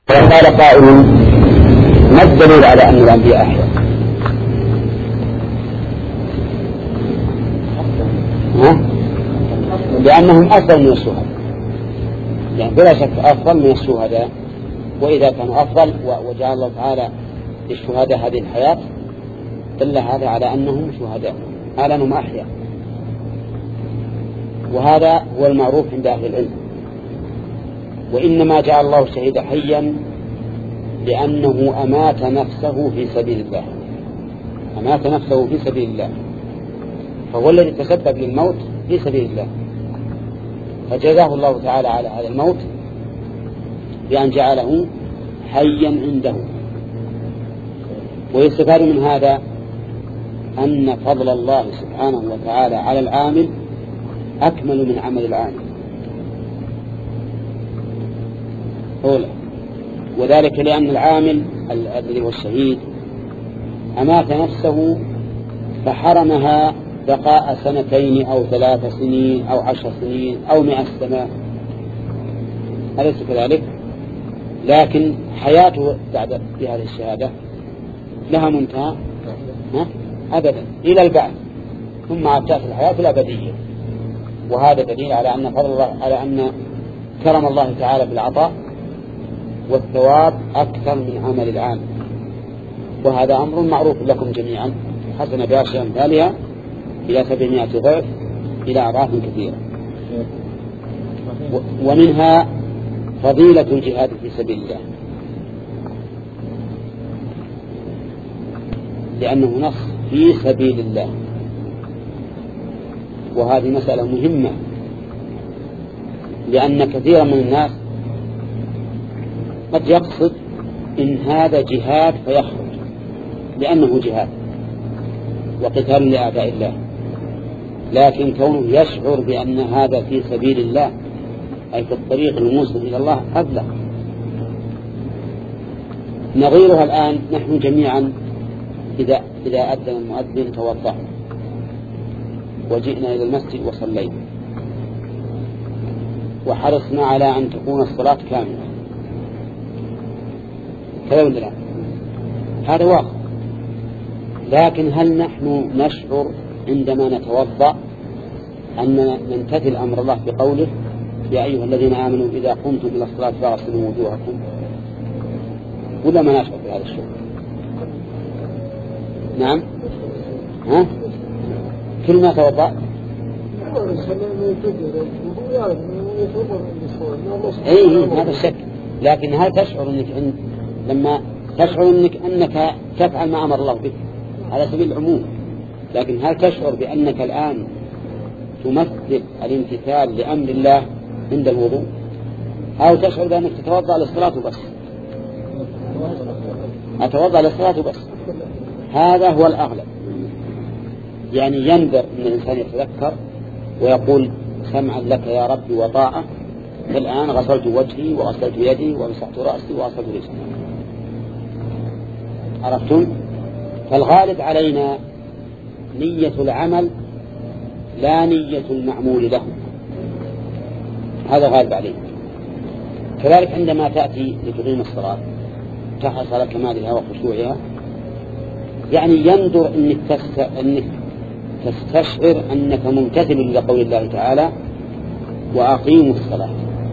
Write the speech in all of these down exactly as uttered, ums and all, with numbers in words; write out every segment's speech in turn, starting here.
وقال قائل: ما الدليل على أن الأنبياء أحياء؟ ها؟ لأنهم أفضل من الشهداء، يعني بلا شك أفضل من الشهداء، وإذا كانوا أفضل وجعل الله تعالى للشهداء هذه الحياة دل هذا على أنهم شهداء، على أنهم أحياء. وهذا هو المعروف عند أهل العلم. وإنما جعل الله الشهيد حيا لأنه أمات نفسه في سبيل الله، أمات نفسه في سبيل الله، فهو الذي تسبب للموت في سبيل الله، فجزاه الله تعالى على هذا الموت بأن جعله حيا عنده. ويستفاد من هذا أن فضل الله سبحانه وتعالى على العامل أكمل من عمل العامل، أولا، وذلك لأن العامل الذي هو الشهيد أمات نفسه فحرمها بقاء سنتين أو ثلاث سنين أو عشر سنين أو مئة سنة، أليس كذلك؟ لكن حياته بعد بهذه الشهادة لها منتهى أبدا إلى البعث، ثم تأتي الحياة الأبدية. وهذا دليل على أن فضل الله، على أن كرم الله تعالى بالعطاء والثواب أكثر من عمل العام. وهذا أمر معروف لكم جميعا، حسن بعشر أمثالها إلى سبعمائة ضعف إلى أضعاف كثيرة. ومنها فضيلة الجهاد في سبيل الله، لأنه نص في سبيل الله، وهذه مسألة مهمة، لأن كثيرا من الناس قد يقصد إن هذا جهاد فيخرج لأنه جهاد وقتال لأعداء الله، لكن كونه يشعر بأن هذا في سبيل الله أي في الطريق الموصل إلى الله أبلغ. نظيرها الآن نحن جميعا إذا إذا أذن المؤذن توضأنا وجئنا إلى المسجد وصلينا وحرصنا على أن تكون الصلاة كاملة، كذا ولا لا؟ هذا واقع. لكن هل نحن نشعر عندما نتوضأ أن نمتثل أمر الله بقوله: يا أيها الذين آمنوا إذا قمتم إلى الصلاة فاغسلوا وجوهكم، ولا ما نشعر بهذا الشيء؟ نعم، ها؟ كل ما توضأ اي هذا الشك. لكن هل تشعر انك إن لما تشعر انك انك تفعل ما امر الله به على سبيل العموم، لكن هل تشعر بانك الان تمثل الامتثال لامر الله عند الوضوء، او تشعر بانك تتوضا للصلاه بس؟ اتوضا للصلاه بس، هذا هو الاغلب. يعني ينذر ان الانسان يتذكر ويقول: سمعا لك يا ربي وطاعة، الآن غسلت وجهي وغسلت يدي ومسحت رأسي وغسلت رجلي. عرفتم؟ فالغالب علينا نية العمل لا نية المعمول له، هذا غالب علينا. كذلك عندما تأتي لتقيم الصلاة تحرص على كمالها وخشوعها، يعني ينظر أنك, تست... أنك تستشعر أنك ممتثل لقول الله تعالى: وأقيموا الصلاة.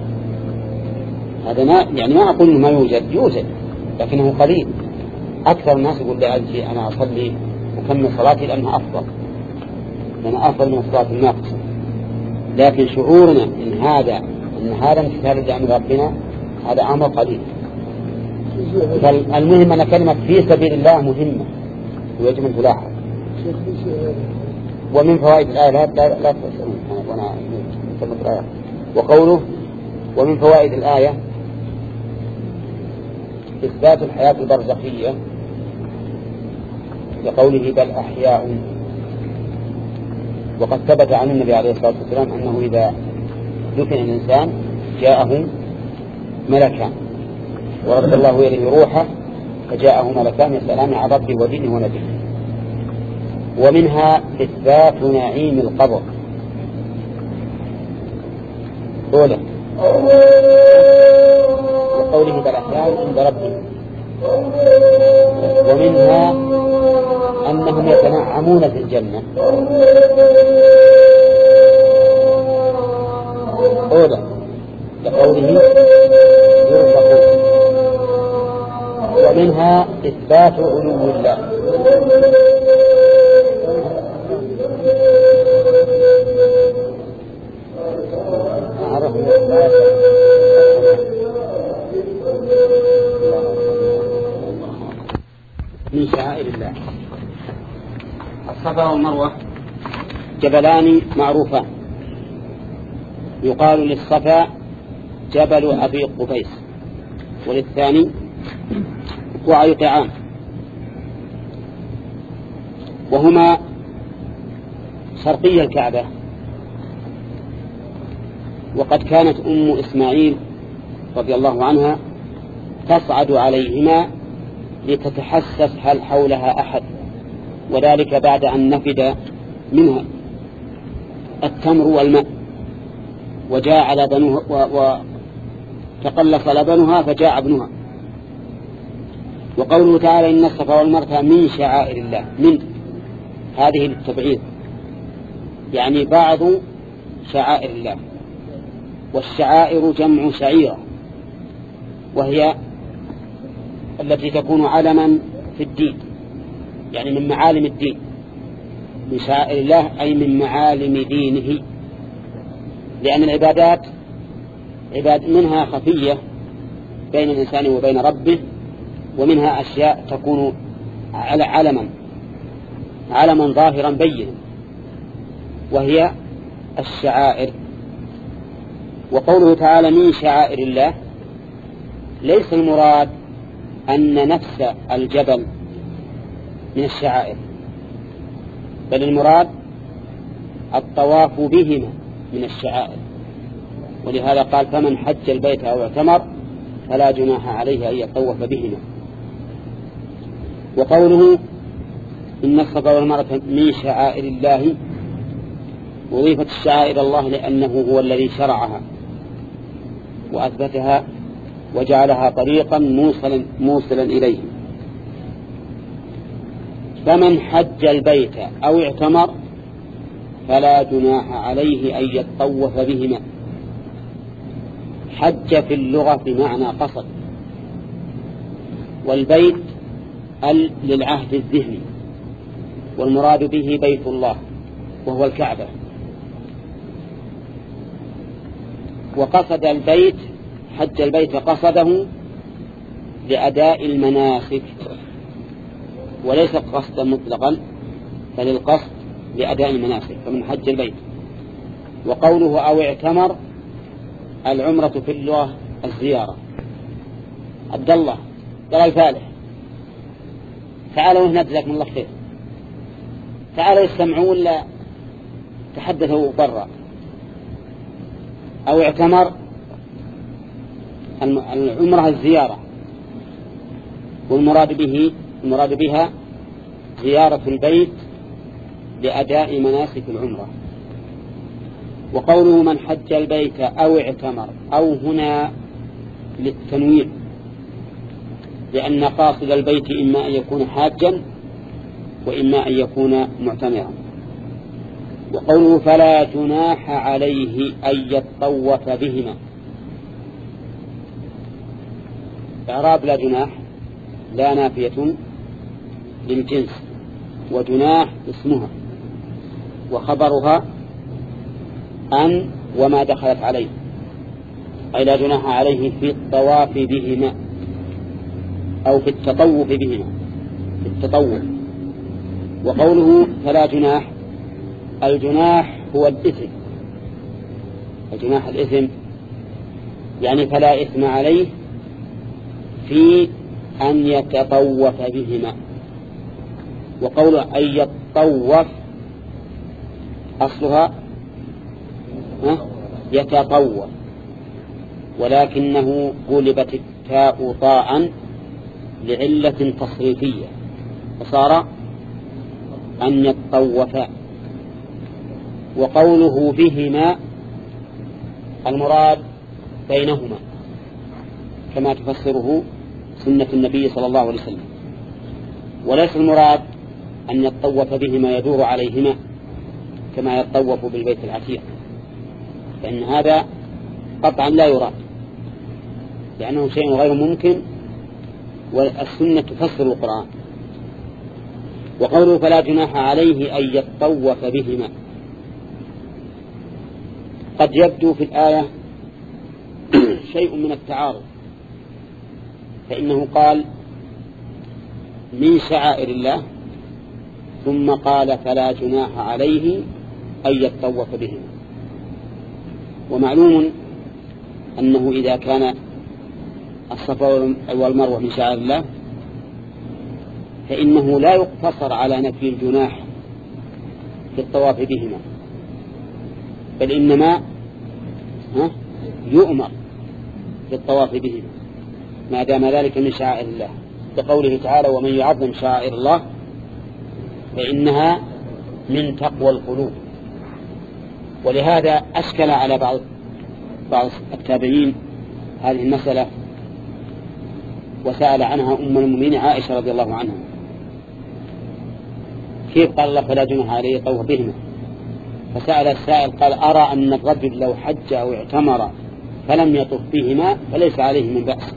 هذا ما يعني ما أقول ما يوجد، يوجد لكنه قليل. أكثر الناس يقول لأجلي أنا أصلي وكمل صلاتي لأنها أفضل، لأنها أفضل من الصلاة الناقصة. لكن شعورنا إن هذا إن هذا امتثال لأمر ربنا هذا أمر قليل. فالمهم أن كلمة في سبيل الله مهمة ويجب أن تلاحظ. ومن فوائد الآية لا لا تسألون وأنا أسمت الآية. وقوله: ومن فوائد الآية إثبات الحياة البرزخية، لقوله: بل أحياء. وقد ثبت عن النبي عليه الصلاة والسلام أنه إذا دفن الإنسان جاءه ملكان ورد الله إليه روحه فجاءه ملكان يسألان عن ربه ودينه ونبيه. ومنها إثبات نعيم القبر، أولا قوله بل أحياء عند ربهم. ومنها أنهم يتنعمون في الجنة أولا لقوله يرزقون. ومنها إثبات علو الله من شعائر الله. الصفا والمروة جبلان معروفان، يقال للصفا جبل أبي قبيس وللثاني وعيقعان، وهما شرقي الكعبة. وقد كانت أم إسماعيل رضي الله عنها تصعد عليهما لتتحسس هل حولها أحد، وذلك بعد أن نفد منها التمر والماء وجاء لبنها وتقلص لبنها فجاء ابنها. وقوله تعالى إن الصفا والمروة من شعائر الله، من هذه للتبعيض، يعني بعض شعائر الله. والشعائر جمع شعيرة، وهي التي تكون علما في الدين، يعني من معالم الدين. من شعائر الله أي من معالم دينه، لأن العبادات عباد منها خفية بين الإنسان وبين ربه، ومنها أشياء تكون على علما علما ظاهرا بينا، وهي الشعائر. وقوله تعالى من شعائر الله ليس المراد أن نفس الجبل من الشعائر، بل المراد الطواف بهما من الشعائر. ولهذا قال فمن حج البيت أو اعتمر فلا جناح عليه أن يطوف بهما. وقوله إن الصفا والمروة من شعائر الله وضيفت الشعائر الله لأنه هو الذي شرعها وأثبتها وجعلها طريقا موصلا, موصلا إليه. فمن حج البيت أو اعتمر فلا جناح عليه أن يطوف بهما. حج في اللغة بمعنى قصد، والبيت ال للعهد الذهني، والمراد به بيت الله وهو الكعبة. وقصد البيت حج البيت قصده لأداء المناسك، وليس قصدا مطلقا بل القصد لأداء المناسك، فمن حج البيت. وقوله أو اعتمر العمرة في اللغة الزيارة. عبد الله قال الفالح تعالوا هنا جزاكم الله خير، تعالوا يستمعون ولا تحدثوا برا. أو اعتمر العمرة الزيارة، والمراد به المراد بها زيارة البيت لأداء مناسك العمرة. وقوله من حج البيت أو اعتمر أو هنا للتنويع، لأن قاصد البيت إما أن يكون حاجا وإما أن يكون معتمرا. وقوله فلا جناح عليه أن يطوف بهما. إعراب لا جناح لا نافية للجنس، وجناح اسمها وخبرها أن وما دخلت عليه، أي لا جناح عليه في الطواف بهما أو في التطوف بهما في التطوف. وقوله فلا جناح الجناح هو الإثم، الجناح الإثم يعني فلا إثم عليه في أن يتطوف بهما. وقول أن يتطوف أصلها يتطوف، ولكنه قلبت التاء طاء لعلة تصريفية فصار أن يتطوفا. وقوله بهما المراد بينهما، كما تفسره سنة النبي صلى الله عليه وسلم. وليس المراد أن يطوف بهما يدور عليهما كما يطوف بالبيت العتيق، لأن هذا قطعا لا يراد، لأنه شيء غير ممكن، والسنة تفسر القرآن. وقوله فلا جناح عليه أن يطوف بهما، قد يبدو في الآية شيء من التعارض، فإنه قال من شعائر الله ثم قال فلا جناح عليه أن يطوف بهما. ومعلوم أنه إذا كان الصفا والمروة من شعائر الله فإنه لا يقتصر على نفي الجناح في الطواف بهما، بل إنما يؤمر في الطواف بهما ما دام ذلك من شعائر الله، بقوله تعالى ومن يعظم شعائر الله فإنها من تقوى القلوب. ولهذا أشكل على بعض بعض التابعين هذه المسألة، وسأل عنها أم المؤمنين عائشة رضي الله عنها، كيف قال الله فلا جناح عليه يطوف بهما؟ فسأل السائل قال أرى أن الرجل لو حج أو اعتمر فلم يطف بهما فليس عليه من بأس.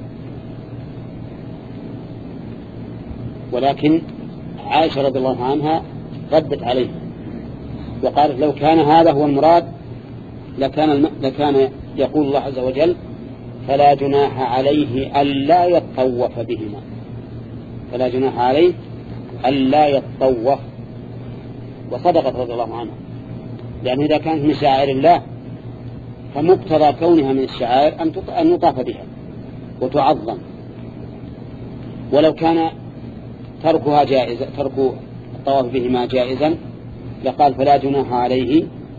ولكن عائشة رضي الله عنها ردت عليه وقالت لو كان هذا هو المراد لكان, الم... لكان يقول الله عز وجل فلا جناح عليه ألا يطوف بهما، فلا جناح عليه ألا يطوف. وصدقت رضي الله عنها، لأن إذا كانت من شعائر الله فمقتضى كونها من الشعائر أن يطاف بها وتعظم. ولو كان تركها جائزة، ترك الطواف بهما جائزا لقال فلا جناح عليه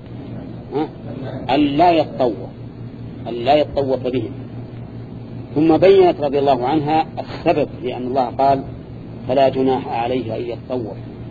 ألا يطوف ألا يطوف بهم. ثم بينت رضي الله عنها السبب لأن الله قال فلا جناح عليه أن يطوف،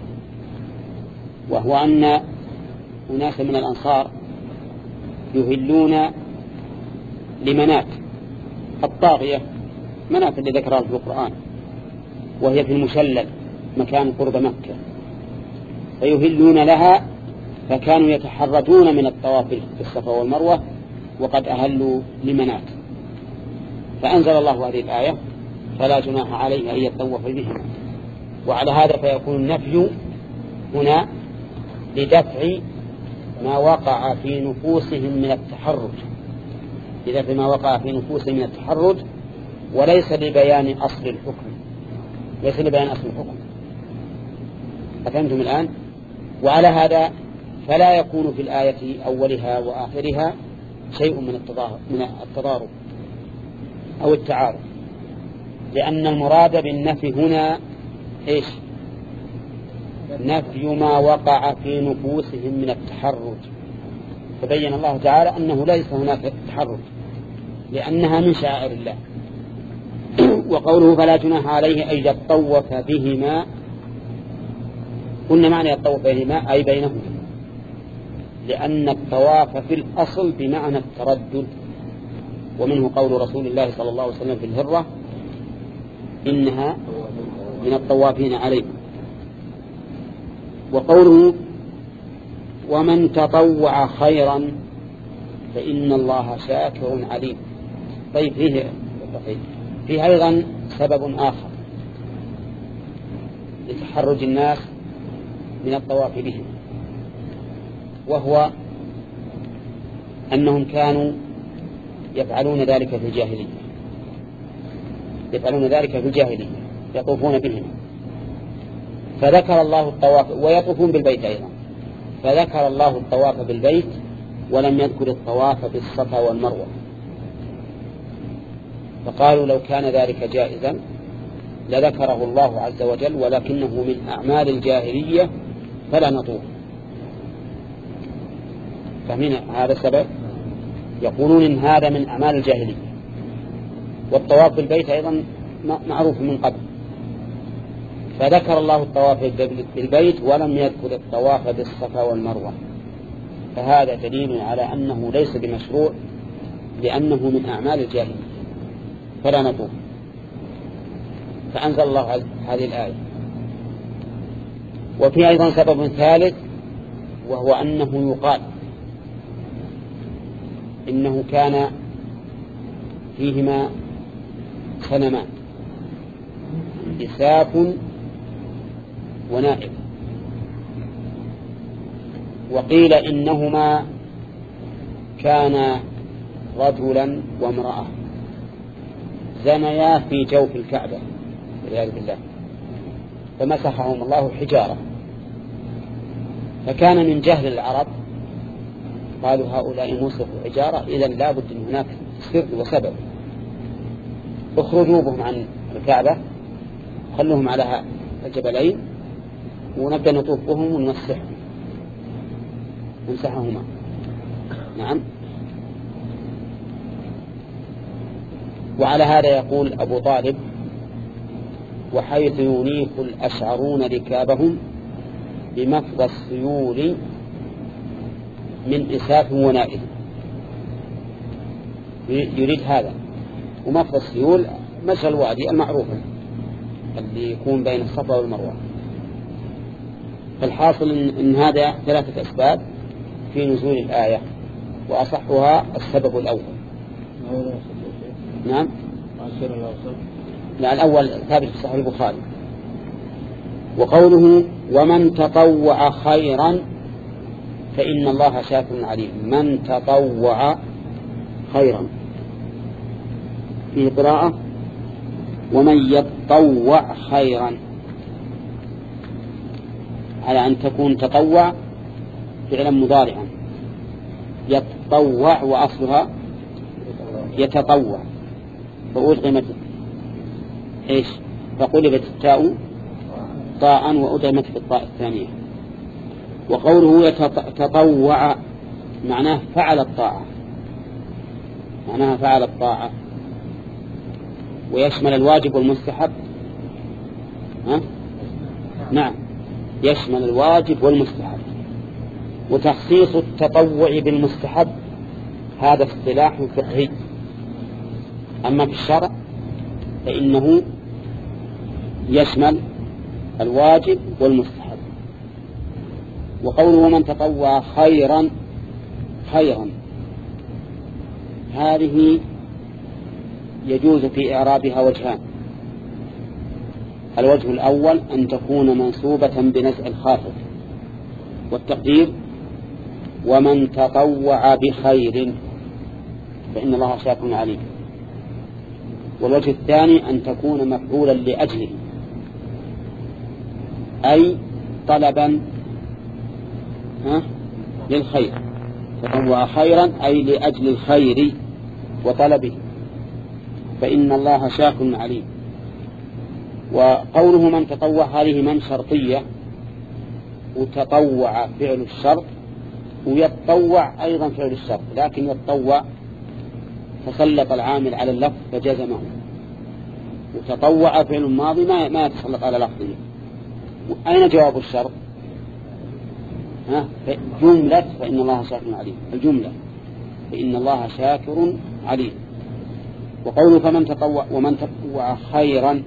وهو أن أناس من الأنصار يهلون لمنات الطاغية، منات اللي ذكرها في القرآن، وهي في المشلل مكان قرب مكة، فيهلون لها، فكانوا يتحرجون من الطواف بالصفا والمروة وقد أهلوا لمنات، فأنزل الله هذه الآية فلا جناح عليه أن يطوف بهما. وعلى هذا فيكون النفي هنا لدفع ما وقع في نفوسهم من التحرج، لدفع ما وقع في نفوسهم من التحرج، وليس لبيان أصل الحكم، ليس لبيان أصل الحكم. أفهمتم الآن؟ وعلى هذا فلا يكون في الآية أولها وآخرها شيء من التضارب أو التعارض، لأن المراد بالنفي هنا إيش؟ نفي ما وقع في نفوسهم من التحرج، فبين الله تعالى أنه ليس هناك تحرج لأنها من شعائر الله. وقوله فلا جناح عليه أن يطوف بهما، قلنا معنى يطوف بهما أي بينهما، لأن الطواف في الأصل بمعنى التردد، ومنه قول رسول الله صلى الله عليه وسلم في الهرة إنها من الطوافين عليه. وقوله ومن تطوع خيرا فإن الله شاكر عليم. طيب فيه, فيه أيضا سبب آخر لتحرج الناس من الطواف بهم، وهو أنهم كانوا يفعلون ذلك في الجاهلية، يفعلون ذلك في الجاهلية يطوفون بهم، فذكر الله الطواف، ويطوفون بالبيت أيضا، فذكر الله الطواف بالبيت ولم يذكر الطواف بالصفا والمروة، فقالوا لو كان ذلك جائزا لذكره الله عز وجل، ولكنه من أعمال الجاهلية فلا نطوف. فمن هذا السبب يقولون إن هذا من أعمال الجاهلية، والطواف بالبيت أيضا معروف من قبل، فذكر الله الطواف بالبيت ولم يذكر الطواف بالصفا والمروة، فهذا دليل على أنه ليس بمشروع لأنه من أعمال الجاهلية. فلا نطوف. فأنزل الله هذه الآية. وفي أيضا سبب ثالث، وهو أنه يقال إنه كان فيهما صنمان، إساف ونائب، وقيل إنهما كان رجلا وامرأة زنيا في جوف الكعبة والعياذ بالله، فمسحهم الله حجارة. فكان من جهل العرب قالوا هؤلاء مسخوا حجارة، إذن لا بد أن هناك سر وسبب، اخرجوا بهم عن الكعبة، خلوهم على الجبلين، ونبدأ نطوف بهم ونمسحهم نمسحهما. نعم. وعلى هذا يقول أبو طالب: وحيث ينيخ الأشعرون ركابهم بمفض السيول من إساف ونائل. يريد هذا. ومفض السيول مشى الوادي المعروف اللي يكون بين الصفا والمروة. فالحاصل إن هذا ثلاثة أسباب في نزول الآية، وأصحها السبب الأول. نعم. لا، الأول ثابت في صحيح البخاري. وقوله: ومن تطوع خيرا فإن الله شاكر عليم. من تطوع خيرا، في قراءة: ومن يتطوع خيرا، على أن تكون تطوع فعلا مضارعا. يتطوع وأصلها يتطوع، فأدغمت إيش؟ فقلبت التاء طاء وأدغمت في الطاء الثانية. وقوله يتطوع معناه فعل الطاعة، معناها فعل الطاعة، ويشمل الواجب والمستحب. ها؟ نعم، يشمل الواجب والمستحب. وتخصيص التطوع بالمستحب هذا اصطلاح فقهي، أما في الشرع فإنه يشمل الواجب والمستحب. وقوله: من تطوع خيرا، خيرا هذه يجوز في إعرابها وجهان. الوجه الأول أن تكون منصوبة بنزع الخافض، والتقدير: ومن تطوع بخير فإن الله شاكر عليم. والوجه الثاني أن تكون مفعولا لأجله، أي طلبا ها للخير. تطوع خيرا أي لأجل الخير وطلبه، فإن الله شاكر عليم. وقوله من تطوع هذه من شرطية، وتطوع فعل الشرط، ويتطوع أيضا فعل الشرط، لكن يتطوع تسلط العامل على اللفظ فجزمه، وتطوع فعل الماضي ما ما يتسلط على لفظه. أين جواب الشرط؟ ها جملة فإن الله شاكر عليم، الجملة فإن الله شاكر عليم. وقوله فمن تطوع ومن تطوع خيرا،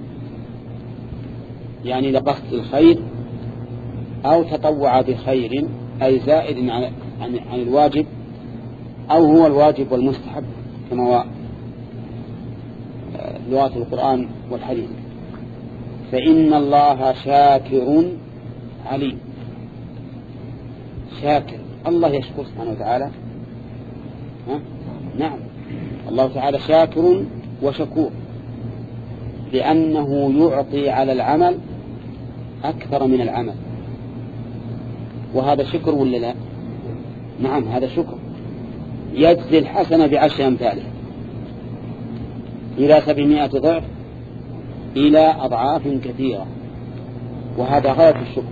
يعني لقصد الخير، أو تطوع بخير أي زائد عن, عن, عن الواجب، أو هو الواجب والمستحب كما هو لغات القرآن والحديث. فإن الله شاكر عليم. شاكر، الله يشكر سبحانه وتعالى. ها؟ نعم، الله تعالى شاكر وشكور، لأنه يعطي على العمل أكثر من العمل، وهذا شكر ولا لا؟ نعم، هذا شكر. يجزي الحسنة بعشر أمثالها إلى سبعمائة ضعف إلى أضعاف كثيرة، وهذا غاية الشكر.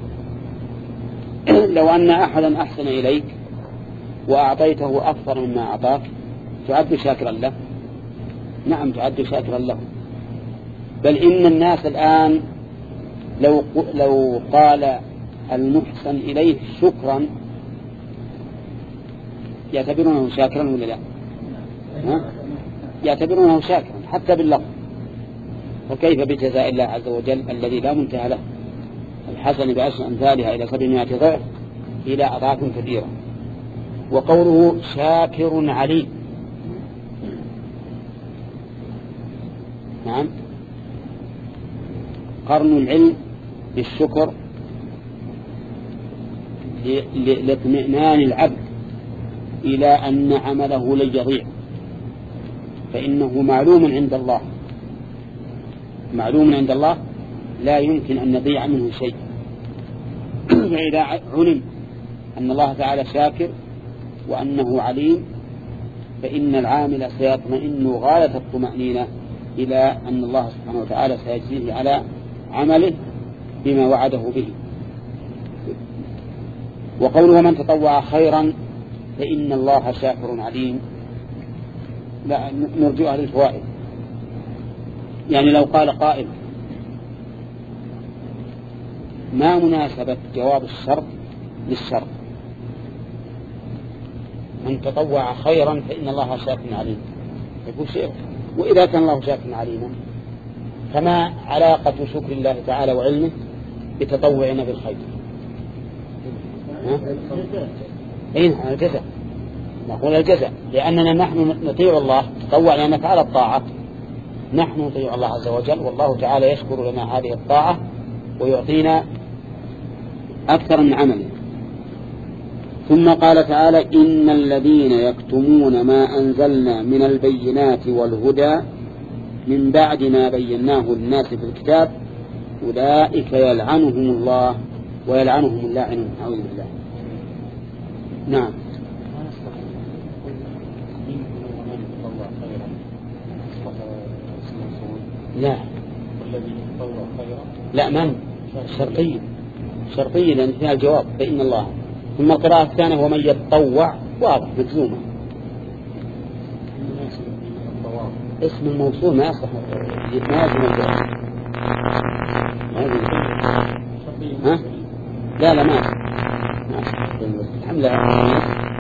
لو أن أحدا أحسن إليك وأعطيته أكثر مما أعطاك تعد شاكرا له؟ نعم، تعد شاكرا له. بل إن الناس الآن لو لو قال المحسن إليه شكرا يعتبرونه شاكرا ولا لا؟ ها؟ يعتبرونه شاكرا حتى باللفظ، فكيف بجزاء الله عز وجل الذي لا منتهى له؟ الحسن بعشر أمثالها إلى سبعمائة ضعف إلى أضعاف كثيرة. وقوله شاكر عليم، نعم، قرن العلم بالشكر لاطمئنان العبد إلى أن عمله لن يضيع، فإنه معلوم عند الله، معلوم عند الله لا يمكن أن يضيع منه شيء. فإذا علم أن الله تعالى شاكر وأنه عليم فإن العامل سيطمئن غاية الطمأنينة إلى أن الله سبحانه وتعالى سيجزيه على عمله بما وعده به. وقوله من تطوع خيرا فإن الله شاكر عليم، لا نرجوها للفوائد. يعني لو قال قائل ما مناسبة جواب الشرط للشرط؟ من تطوع خيرا فإن الله شاكر عليم، يقول شيء، وإذا كان الله شاكر عليما فما علاقة شكر الله تعالى وعلمه بتطوعنا بالخير؟ أين الجزاء؟ نقول الجزاء، لأننا نحن نطيع الله، تطوع لأن نفعل الطاعة، نحن نطيع الله عز وجل، والله تعالى يشكر لنا هذه الطاعة ويعطينا أكثر من عمله. ثم قال تعالى إن الذين يكتمون ما أنزلنا من البينات والهدى من بعد ما بيناه للناس في الكتاب أولئك يلعنهم الله ويلعنهم اللاعنون، أعوذ بالله. نعم. لا لا من شرطي شرطي لأن فيها الجواب فإن الله. ثم القراءة الثانية ومن يتطوع واضح مجزومة، اسم الموصول ما يصلح ما يجب الجواب. ها؟ لا لا ما الحمد لله.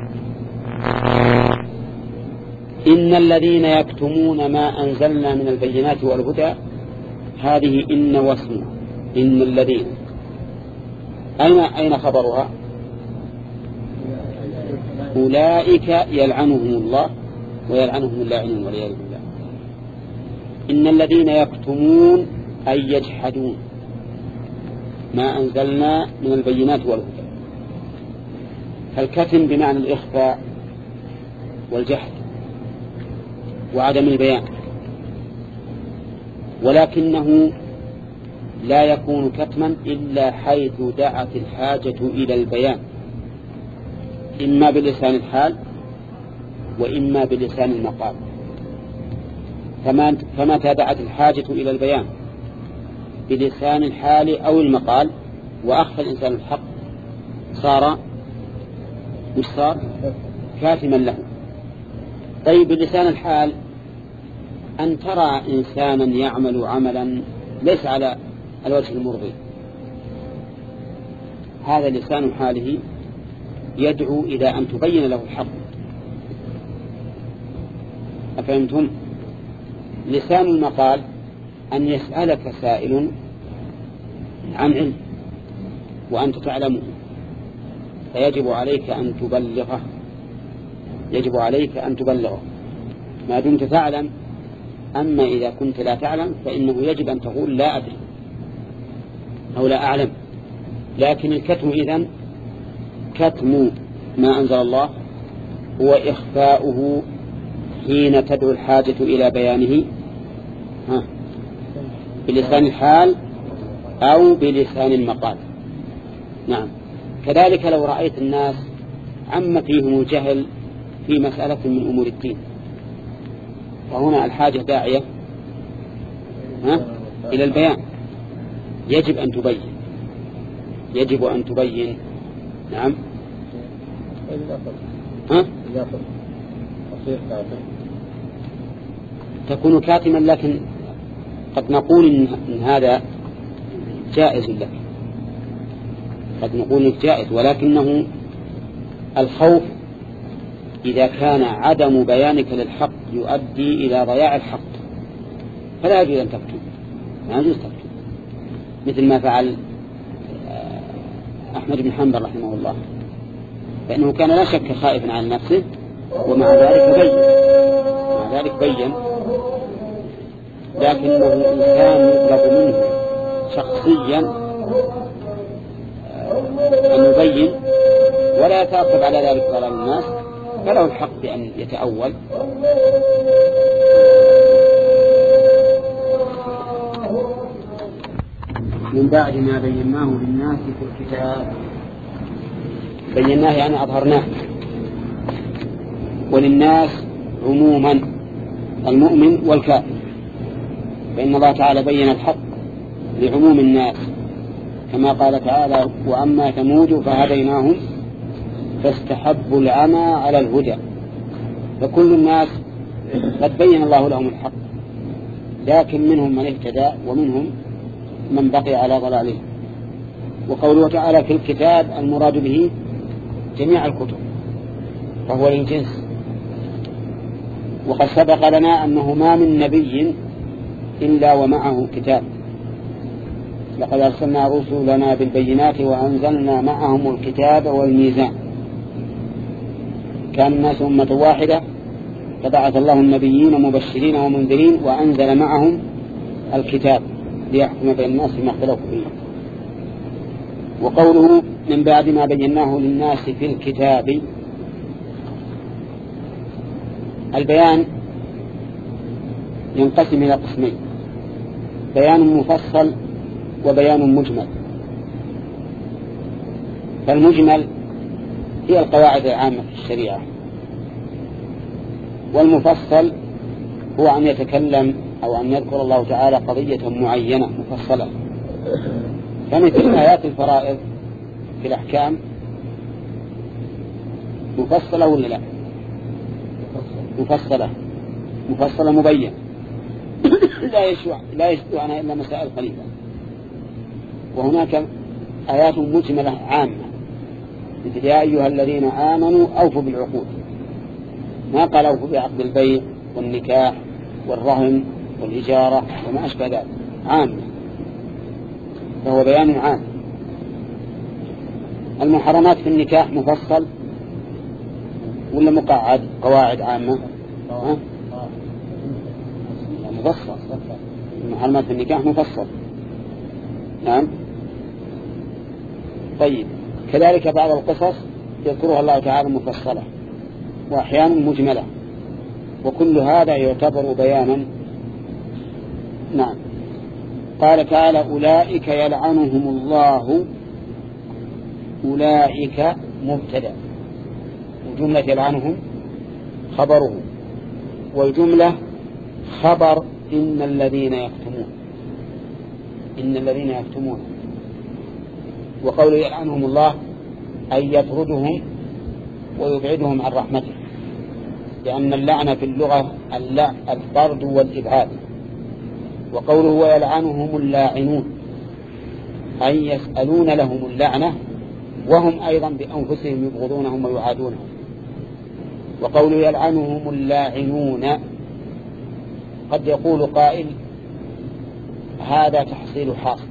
إن الذين يكتمون ما أنزلنا من البينات والهدى، هذه إن واسمها إن الذين، أين أين خبرها؟ أولئك يلعنهم الله ويلعنهم اللاعنون والعياذ بالله. إن الذين يكتمون أي يجحدون ما أنزلنا من البينات والهدى، فالكتم بمعنى الإخفاء والجحد وعدم البيان، ولكنه لا يكون كتما إلا حيث دعت الحاجة إلى البيان، إما بلسان الحال وإما بلسان المقال. فمتى دعت الحاجة إلى البيان بلسان الحال أو المقال وأخفى الإنسان الحق صار مش صار كاتما له. طيب بلسان الحال أن ترى إنسانا يعمل عملا ليس على الوجه المرضي، هذا لسان حاله يدعو إلى أن تبين له الحق. أفهمتم؟ لسان المقال أن يسألك سائل عن علم وأنت تعلمه فيجب عليك أن تبلغه، يجب عليك أن تبلغه ما دمت تعلم. أما إذا كنت لا تعلم فإنه يجب أن تقول لا أدري أو لا أعلم. لكن الكتم إذن كتم ما أنزل الله هو إخفاؤه حين تدعو الحاجة إلى بيانه ها بلسان الحال أو بلسان المقال. نعم. كذلك لو رأيت الناس عم فيهم الجهل في مسألة من أمور الدين، وهنا الحاجة داعية ها إلى البيان، يجب أن تبين، يجب أن تبين. نعم. ها؟ تكون كاتما، لكن قد نقول إن هذا جائز لك، قد نقول إنه جائز، ولكنه الخوف إذا كان عدم بيانك للحق يؤدي إلى ضياع الحق فلا يجوز أن تكتب، ما يجوز تكتب، مثل ما فعل أحمد بن حنبل رحمه الله، فإنه كان لا شك خائفا عن نفسه، ومع ذلك بين مع ذلك بين لكنه إنسان يطلب منه شخصيا أن يبين ولا يترتب على ذلك ضلال الناس، فله الحق بأن يتأول. من بعد ما بيناه للناس في الكتاب، بيناه يعني أظهرناه، وللناس عموما المؤمن والكافر، فإن الله تعالى بين الحق لعموم الناس، كما قال تعالى: وأما ثمود فهديناهم فاستحبوا العمى على الهدى. فكل الناس قد بين الله لهم الحق، لكن منهم من اهتدى ومنهم من بقي على ضلاله. وقوله تعالى في الكتاب المراد به جميع الكتب، فهو للجنس. وقد سبق لنا أنه ما من نبي إلا ومعه كتاب، لقد أرسلنا رسلنا بالبينات وأنزلنا معهم الكتاب والميزان. كان الناس أمة واحدة فبعث الله النبيين مبشرين ومنذرين وأنزل معهم الكتاب ليحكم بين الناس فيما اختلفوا فيه. وقوله من بعد ما بيناه للناس في الكتاب، البيان ينقسم إلى قسمين: بيان مفصل وبيان مجمل. فالمجمل هي القواعد العامة في الشريعة، والمفصل هو أن يتكلم أو أن يذكر الله تعالى قضية معينة مفصلة، فمثل آيات الفرائض في الأحكام مفصلة ولا لا؟ مفصلة مفصلة مبين لا يشوع لا يشوع عنها إلا مسائل قليلة. وهناك آيات مجملة عامة مثل يا أيها الذين آمنوا أوفوا بالعقود، ما قال أوفوا بعقد البيع والنكاح والرهن والإجارة وما أشبه ذلك، عامة، فهو بيان عام. المحرمات في النكاح مفصل ولا مقعد قواعد عامة؟ ها؟ مفصل. المحرمات في النكاح مفصل، نعم. طيب، كذلك بعض القصص يذكرها الله تعالى مفصلة وأحيانا مجملة، وكل هذا يعتبر بيانا. نعم. قال تعالى: أولئك يلعنهم الله. أولئك مبتدأ، وجملة يلعنهم خبره، والجملة خبر إن الذين يكتمون إن الذين يكتمون. وقوله يلعنهم الله أي يطردهم ويبعدهم عن رحمته، لأن اللعنة في اللغة الطرد والإبعاد. وقوله ويلعنهم اللاعنون أي يسألون لهم اللعنة وهم أيضا بأنفسهم يبغضونهم ويعادونهم. وقوله يلعنهم اللاعنون، قد يقول قائل هذا تحصيل حاصل،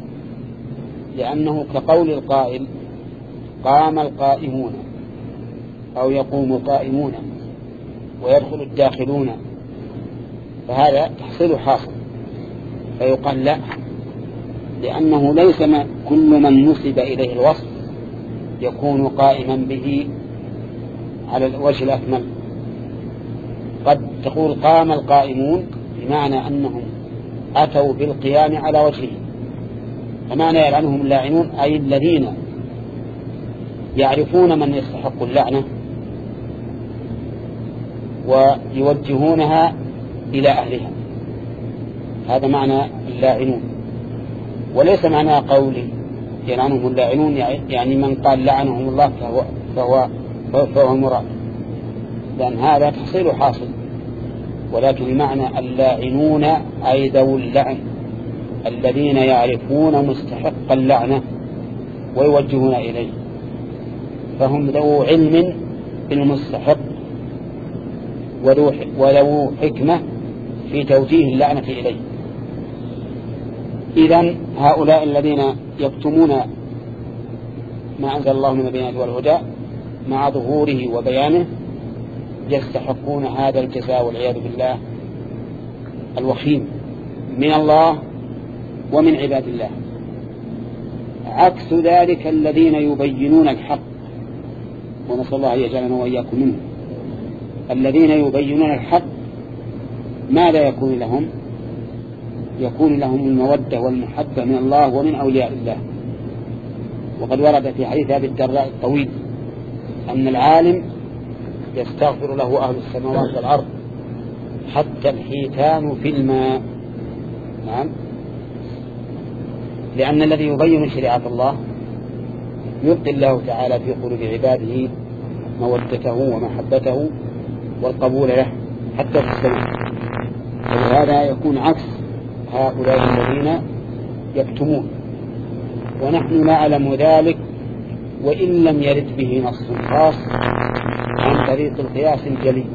لأنه كقول القائل قام القائمون، أو يقوم القائمون ويدخل الداخلون، فهذا تحصيل حاصل. فيقال لا، لأنه ليس كل من نسب إليه الوصف يكون قائما به على الوجه الأكمل. قد تقول قام القائمون بمعنى أنهم أتوا بالقيام على وجهه، فمعنى يلعنهم اللاعنون أي الذين يعرفون من يستحق اللعنة ويوجهونها إلى أهلها، هذا معنى اللاعنون. وليس معنى قولي يلعنهم اللاعنون يعني من قال لعنهم الله فهو, فهو, فهو مراد، لأن هذا تحصيل حاصل. ولكن معنى اللاعنون أي ذو اللعن الذين يعرفون مستحق اللعنة ويوجهون إليه، فهم ذو علم بالمستحق وذو حكمة في توجيه اللعنة إليه. إذن هؤلاء الذين يكتمون ما أنزل الله من البينات والهدى مع ظهوره وبيانه يستحقون هذا الجزاء والعياذ بالله الوخيم من الله ومن عباد الله، عكس ذلك الذين يبينون الحق، ونسأل الله أن يجعلنا وإياكم منهم. الذين يبينون الحق ماذا يكون لهم؟ يكون لهم المودة والمحبة من الله ومن أولياء الله. وقد ورد في حديث أبي الدرداء الطويل أن العالم يستغفر له أهل السماوات والأرض حتى الحيتان في الماء. نعم، لأن الذي يبين شريعة الله يبقي الله تعالى في قلوب عباده مودته ومحبته والقبول له حتى في السماء. ولهذا يكون عكس هؤلاء الذين يكتمون، ونحن نعلم ذلك وإن لم يرد به نص خاص عن طريق القياس الجلي.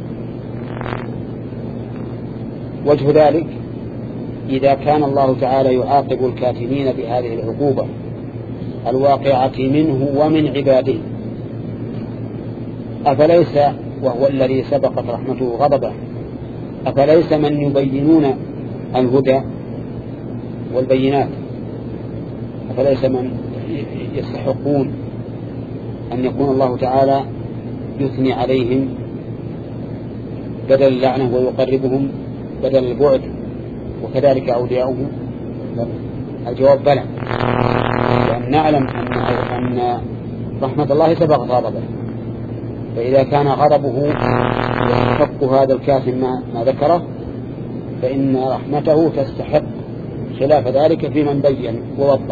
وجه ذلك إذا كان الله تعالى يعاقب الكاتمين بهذه العقوبة الواقعة منه ومن عباده، أفليس وهو الذي سبقت رحمته غضبه أفليس من يبينون الهدى والبينات أفليس من يستحقون أن يكون الله تعالى يثني عليهم بدل اللعنة ويقربهم بدل البعد، وكذلك أولياؤهم؟ الجواب بلى، لأن نعلم أن أن رحمة الله سبقت غضبه، فإذا كان غضبه يستحق هذا الكافر ما ذكره فإن رحمته تستحق خلاف ذلك في من بين ووضح.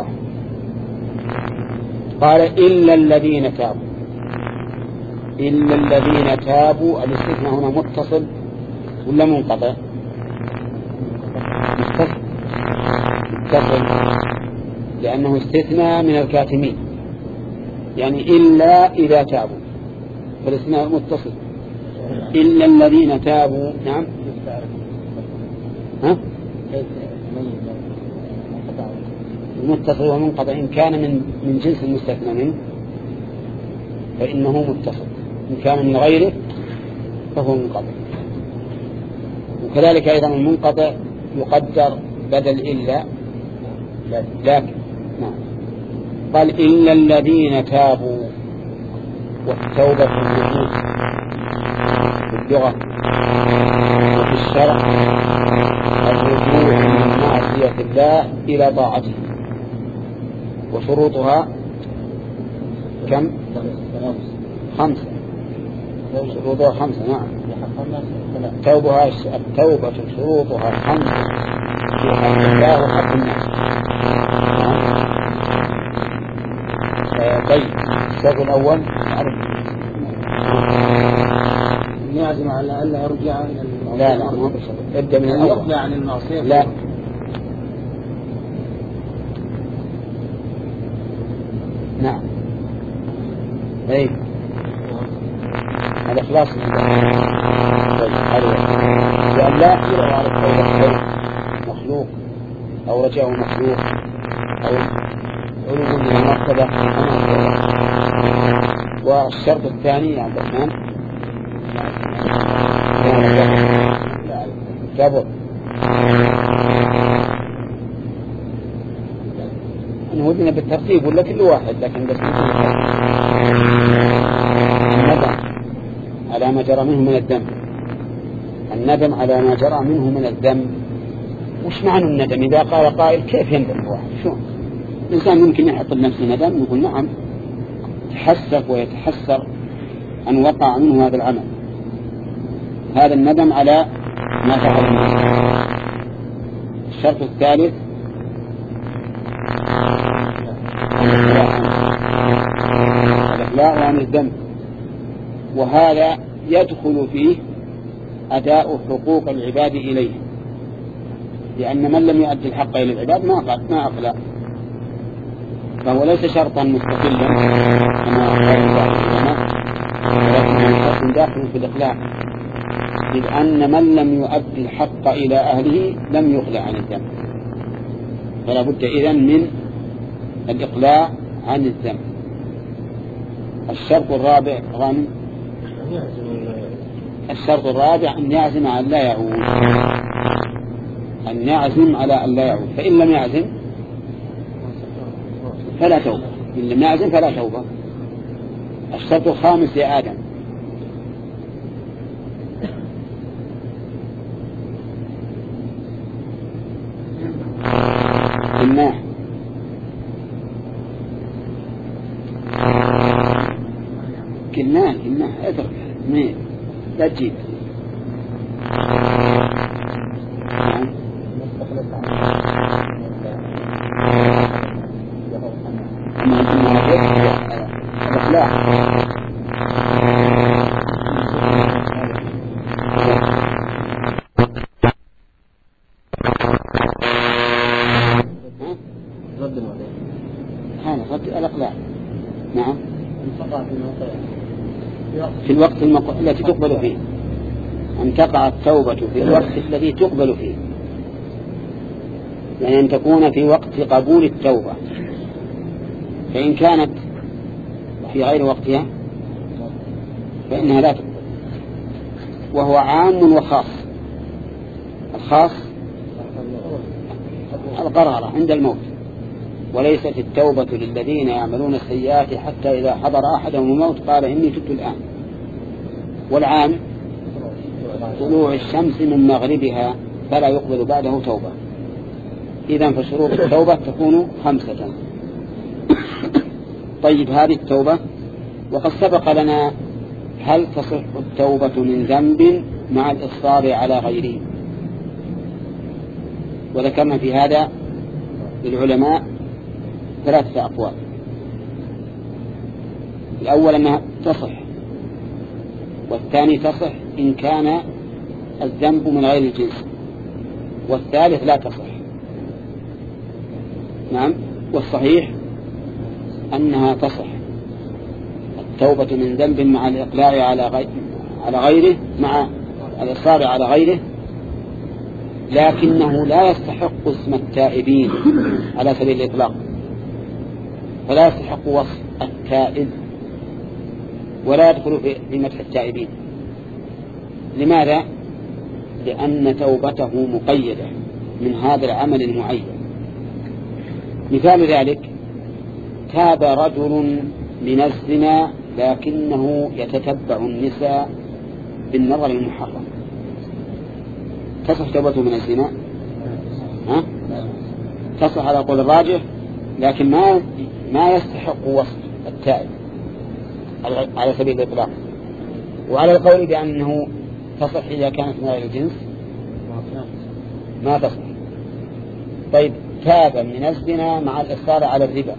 قال إلا الذين تابوا. إلا الذين تابوا، الاستثناء هنا متصل ولا منقطع؟ متصل، لأنه استثناء من الكاتمين، يعني إلا إذا تابوا، فالاستثناء متصل. إلا الذين تابوا. نعم، ها؟ المتصل ومنقطع إن كان من من جنس المستثنى منه فإنه متصل، إن كان من غيره فهو منقطع. وكذلك أيضا المنقطع يقدر بدل إلا، لكن نعم قال إلا الذين تابوا. والتوبة في النفوس في اللغة وفي الشرع الرجوع من معصية الله إلى طاعته، وشروطها كم؟ خمسة. شروطها خمسة. نعم، توبها التوبة شروطها خمسة في حق الله وحق الناس. طيب، الشرط الأول يعزم على ألا يرجع إلى المعصية. لا لا، ابدأ من الأول. يقلع عن المعصية. لا، نعم، اي هذا خلاص. لأن لا يرى على التوبة مخلوق أو رجاء مخلوق أو علوم من المرتبة. والشرط الثاني يا عبد الرحمن كبر نودنا بالترتيب ولا كل واحد، لكن بس الندم على ما جرى منه من الذنب. الندم على ما جرى منه من الذنب. وش معنى الندم؟ إذا قال قائل كيف يندم الواحد؟ شو الإنسان ممكن يحط لنفسه ندم؟ يقول نعم، يتحسف ويتحسر أن وقع منه هذا العمل. هذا الندم على ما فعل منه. الشرط الثالث الإقلاع عن الذنب، وهذا يدخل فيه أداء حقوق العباد إليه، لأن من لم يؤدي الحق إلى العباد ما ما أقلع، فهو ليس شرطا مستقلا كما قال بعض العلماء، ولكن الحق داخل في الإقلاع. إذ أن من لم يؤدي الحق إلى أهله لم يقلع عن الذنب، فلا بد إذن من الإقلاع عن الذنب. الشرط الرابع غانم الشرط الرابع أن يعزم على لا يعود، أن يعزم على أن لا يعود، فإن لم يعزم فلا توبة، إن لم يعزم فلا توبة. الشرط الخامس يا آدم إما كنا كنا اترك مين لا تجيب في الوقت المق... التي تقبل فيه، أن تقع التوبة في الوقت الذي تقبل فيه، يعني أن تكون في وقت قبول التوبة، فإن كانت في غير وقتها فإنها لا تقبل. وهو عام وخاص. الخاص القرارة عند الموت، وليست التوبة للذين يعملون السيئات حتى إذا حضر أحدهم الموت قال إني تبت الآن. والعام طلوع الشمس من مغربها فلا يقبل بعده توبة. إذن فشروط التوبة تكون خمسة. طيب هذه التوبة، وقد سبق لنا هل تصح التوبة من ذنب مع الإصرار على غيره، وذكرنا في هذا للعلماء ثلاثة أقوال. الأول أنها تصح، والثاني تصح إن كان الذنب من غير الجنس، والثالث لا تصح. نعم، والصحيح أنها تصح التوبة من ذنب مع الإقلاع على غير على غيره مع الإصرار على غيره، لكنه لا يستحق اسم التائبين على سبيل الإطلاق، فلا يستحق وصف التائب ولا يدخل في مدح التائبين. لماذا؟ لأن توبته مقيدة من هذا العمل المعين. مثال ذلك: تاب رجل من الزنا لكنه يتتبع النساء بالنظر المحرم، تصح توبته من الزنا؟ ها؟ تصح على قول الراجح، لكن ما ما يستحق وصف التائب على سبيل الإطلاق. وعلى القول بأنه تصح إذا كانت من غير الجنس ما تصح. طيب، تاب من الزنا مع الإصرار على الربا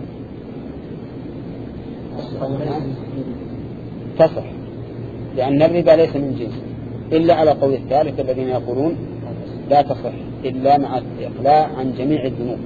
تصح، لأن الربا ليس من جنس، إلا على قول الثالث الذين يقولون لا تصح إلا مع الإقلاع عن جميع الذنوب.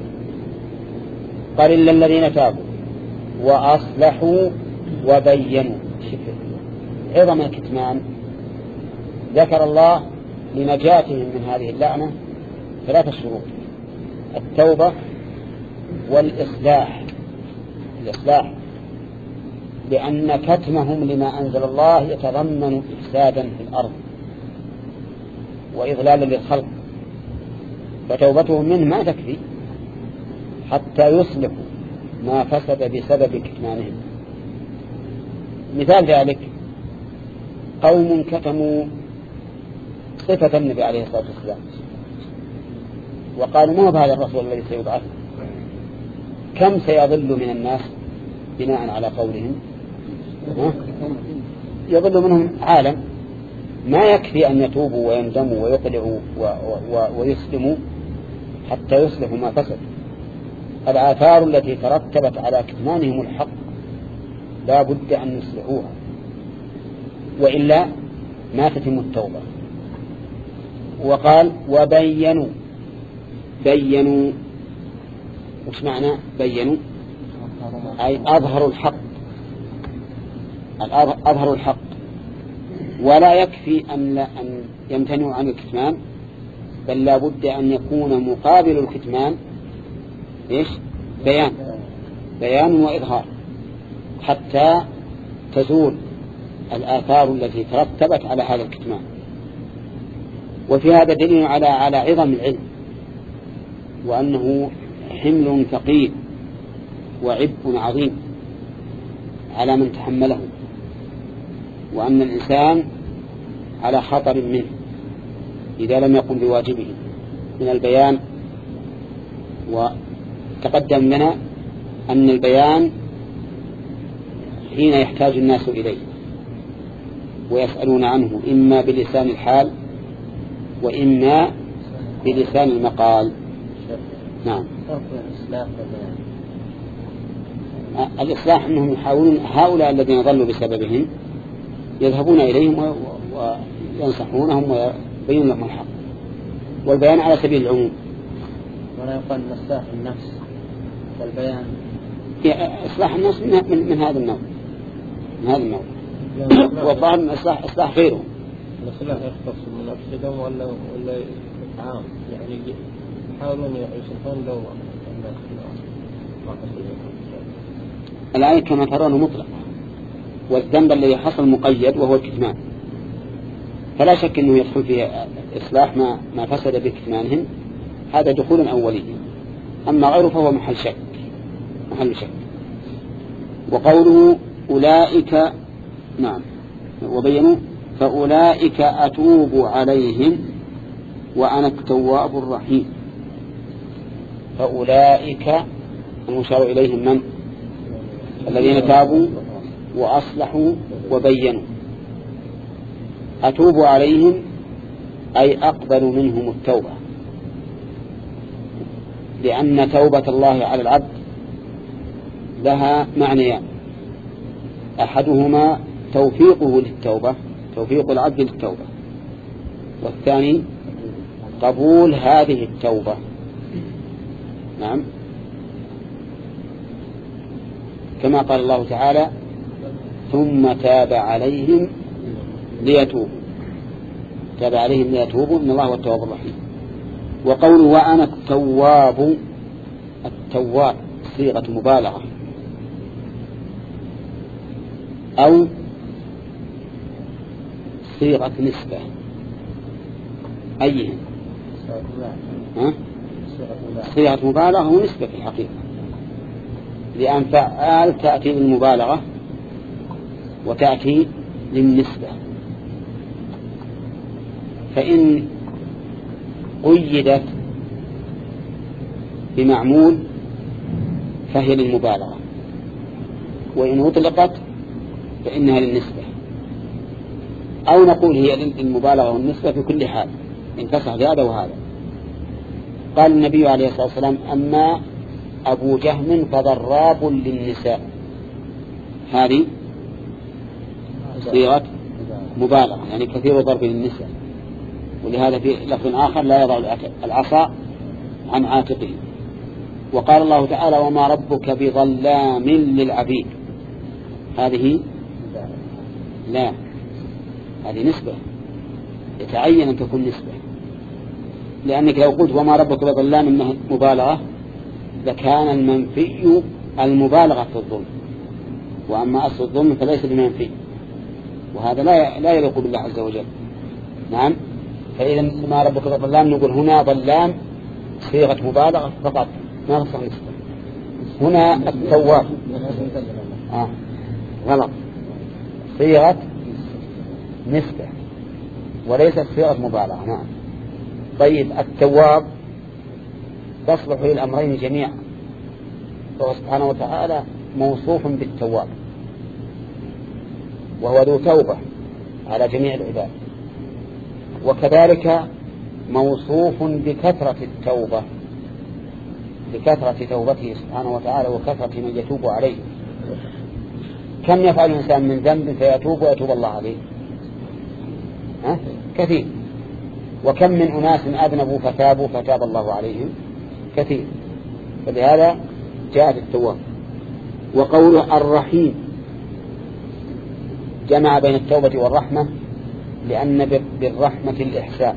قال إلا الذين تابوا وأصلحوا وبينوا. عظم الكتمان ذكر الله لنجاتهم من هذه اللعنة ثلاثة شروط: التوبة والإصلاح. الإصلاح لأن كتمهم لما أنزل الله يتضمن إفسادا في الأرض وإضلالا للخلق، فتوبتهم منه ما تكفي حتى يصلحوا ما فسد بسبب كتمانهم. مثال ذلك: قوم كتموا صفة النبي عليه الصلاة والسلام وقالوا ما هو هذا الرسول الذي سيبعث، كم سيضل من الناس بناء على قولهم؟ يضل منهم عالم. ما يكفي أن يتوبوا ويندموا ويقلعوا ويسلموا حتى يصلحوا ما فسد. الآثار التي ترتبت على كتمانهم الحق لا بد أن يصلحوها، وإلا ما تتم التوبة. وقال وبينوا. بينوا وش معنى بينوا؟ أي أظهروا الحق. أظهروا الحق ولا يكفي أن, لا أن يمتنعوا عن الكتمان، بل لا بد أن يكون مقابل الكتمان إيش؟ بيان بيان وإظهار حتى تزول الآثار التي ترتبت على هذا الكتمان. وفي هذا دليل على على عظم العلم، وأنه حمل ثقيل وعبء عظيم على من تحمله، وأن الإنسان على خطر منه إذا لم يقم بواجبه من البيان. وتقدم لنا أن البيان حين يحتاج الناس إليه ويسألون عنه إما بلسان الحال وإما بلسان المقال. نعم. الإصلاح أنهم يحاولون هؤلاء الذين ضلوا بسببهم يذهبون إليهم وينصحونهم ويبين لهم الحق، والبيان على سبيل العموم. ولا يقال إصلاح النفس والبيان إصلاح النفس من, من, من هذا النوع من هذا النوع والظاهر من إصلاح إصلاح غيره. الإصلاح يختص من نفسهم ولا ولا عام، يعني يحاولون يصلحون لو الآية كما ترون مطلق، والذنب الذي حصل مقيد وهو الكتمان، فلا شك أنه يدخل فيه إصلاح ما ما فسد بكتمانهم، هذا دخول أولي. أما غيره فهو محل شك محل شك. وقوله أولئك، نعم، وبينوا فأولئك أتوب عليهم وأنا التواب الرحيم. فأولئك المشار إليهم من؟ الذين تابوا وأصلحوا وبينوا. أتوب عليهم أي أقبل منهم التوبة، لأن توبة الله على العبد لها معنيان: أحدهما توفيقه للتوبة، توفيق العبد للتوبة، والثاني قبول هذه التوبة. نعم، كما قال الله تعالى: ثم تاب عليهم ليتوبوا، تاب عليهم ليتوبوا إن الله هو التواب الرحيم. وقوله وأنا التواب، التواب صيغة مبالغة أو صيغة نسبة، أيها ها؟ صيغة مبالغة ونسبة في الحقيقة، لأن فعال تأتي للمبالغة وتأتي للنسبة. فإن قيدت بمعمول فهي للمبالغة، وإن أطلقت فإنها للنسبة، أو نقول هي للمبالغة والنسبة في كل حال، إن تصح هذا وهذا. قال النبي عليه الصلاة والسلام: أما أبو جهم فضراب للنساء، هذه صيغة مبالغة، يعني كثير ضرب للنساء. ولهذا في لفظ آخر: لا يضع العصا عن عاتقه. وقال الله تعالى: وما ربك بظلام للعبيد، هذه لا، هذه نسبة، يتعين أن تكون نسبة، لأنك لو قلت وما ربك بظلام إنها مبالغة لكان المنفي المبالغة في الظلم، وأما أصل الظلم فليس بمنفي، وهذا لا لا يليق بالله عز وجل. نعم، فإذا ما ربك بظلام نقول هنا ظلام صيغة مبالغة فقط، ما تصح نسبة. هنا التواب آه. غلط، صيغة نسبة وليست صيغة مبالغة. نعم. طيب، التواب تصلح للأمرين جميعا، فهو سبحانه وتعالى موصوف بالتواب، وهو ذو توبة على جميع العباد، وكذلك موصوف بكثرة التوبة، بكثرة توبته سبحانه وتعالى وكثرة من يتوب عليه. كم يفعل الإنسان من ذنب فيتوب ويتوب الله عليه؟ ها؟ كثير. وكم من أناس أذنبوا فتابوا فتاب الله عليهم؟ كثير. فلهذا جاءت التواب. وقوله الرحيم جمع بين التوبة والرحمة لأن بالرحمة الإحسان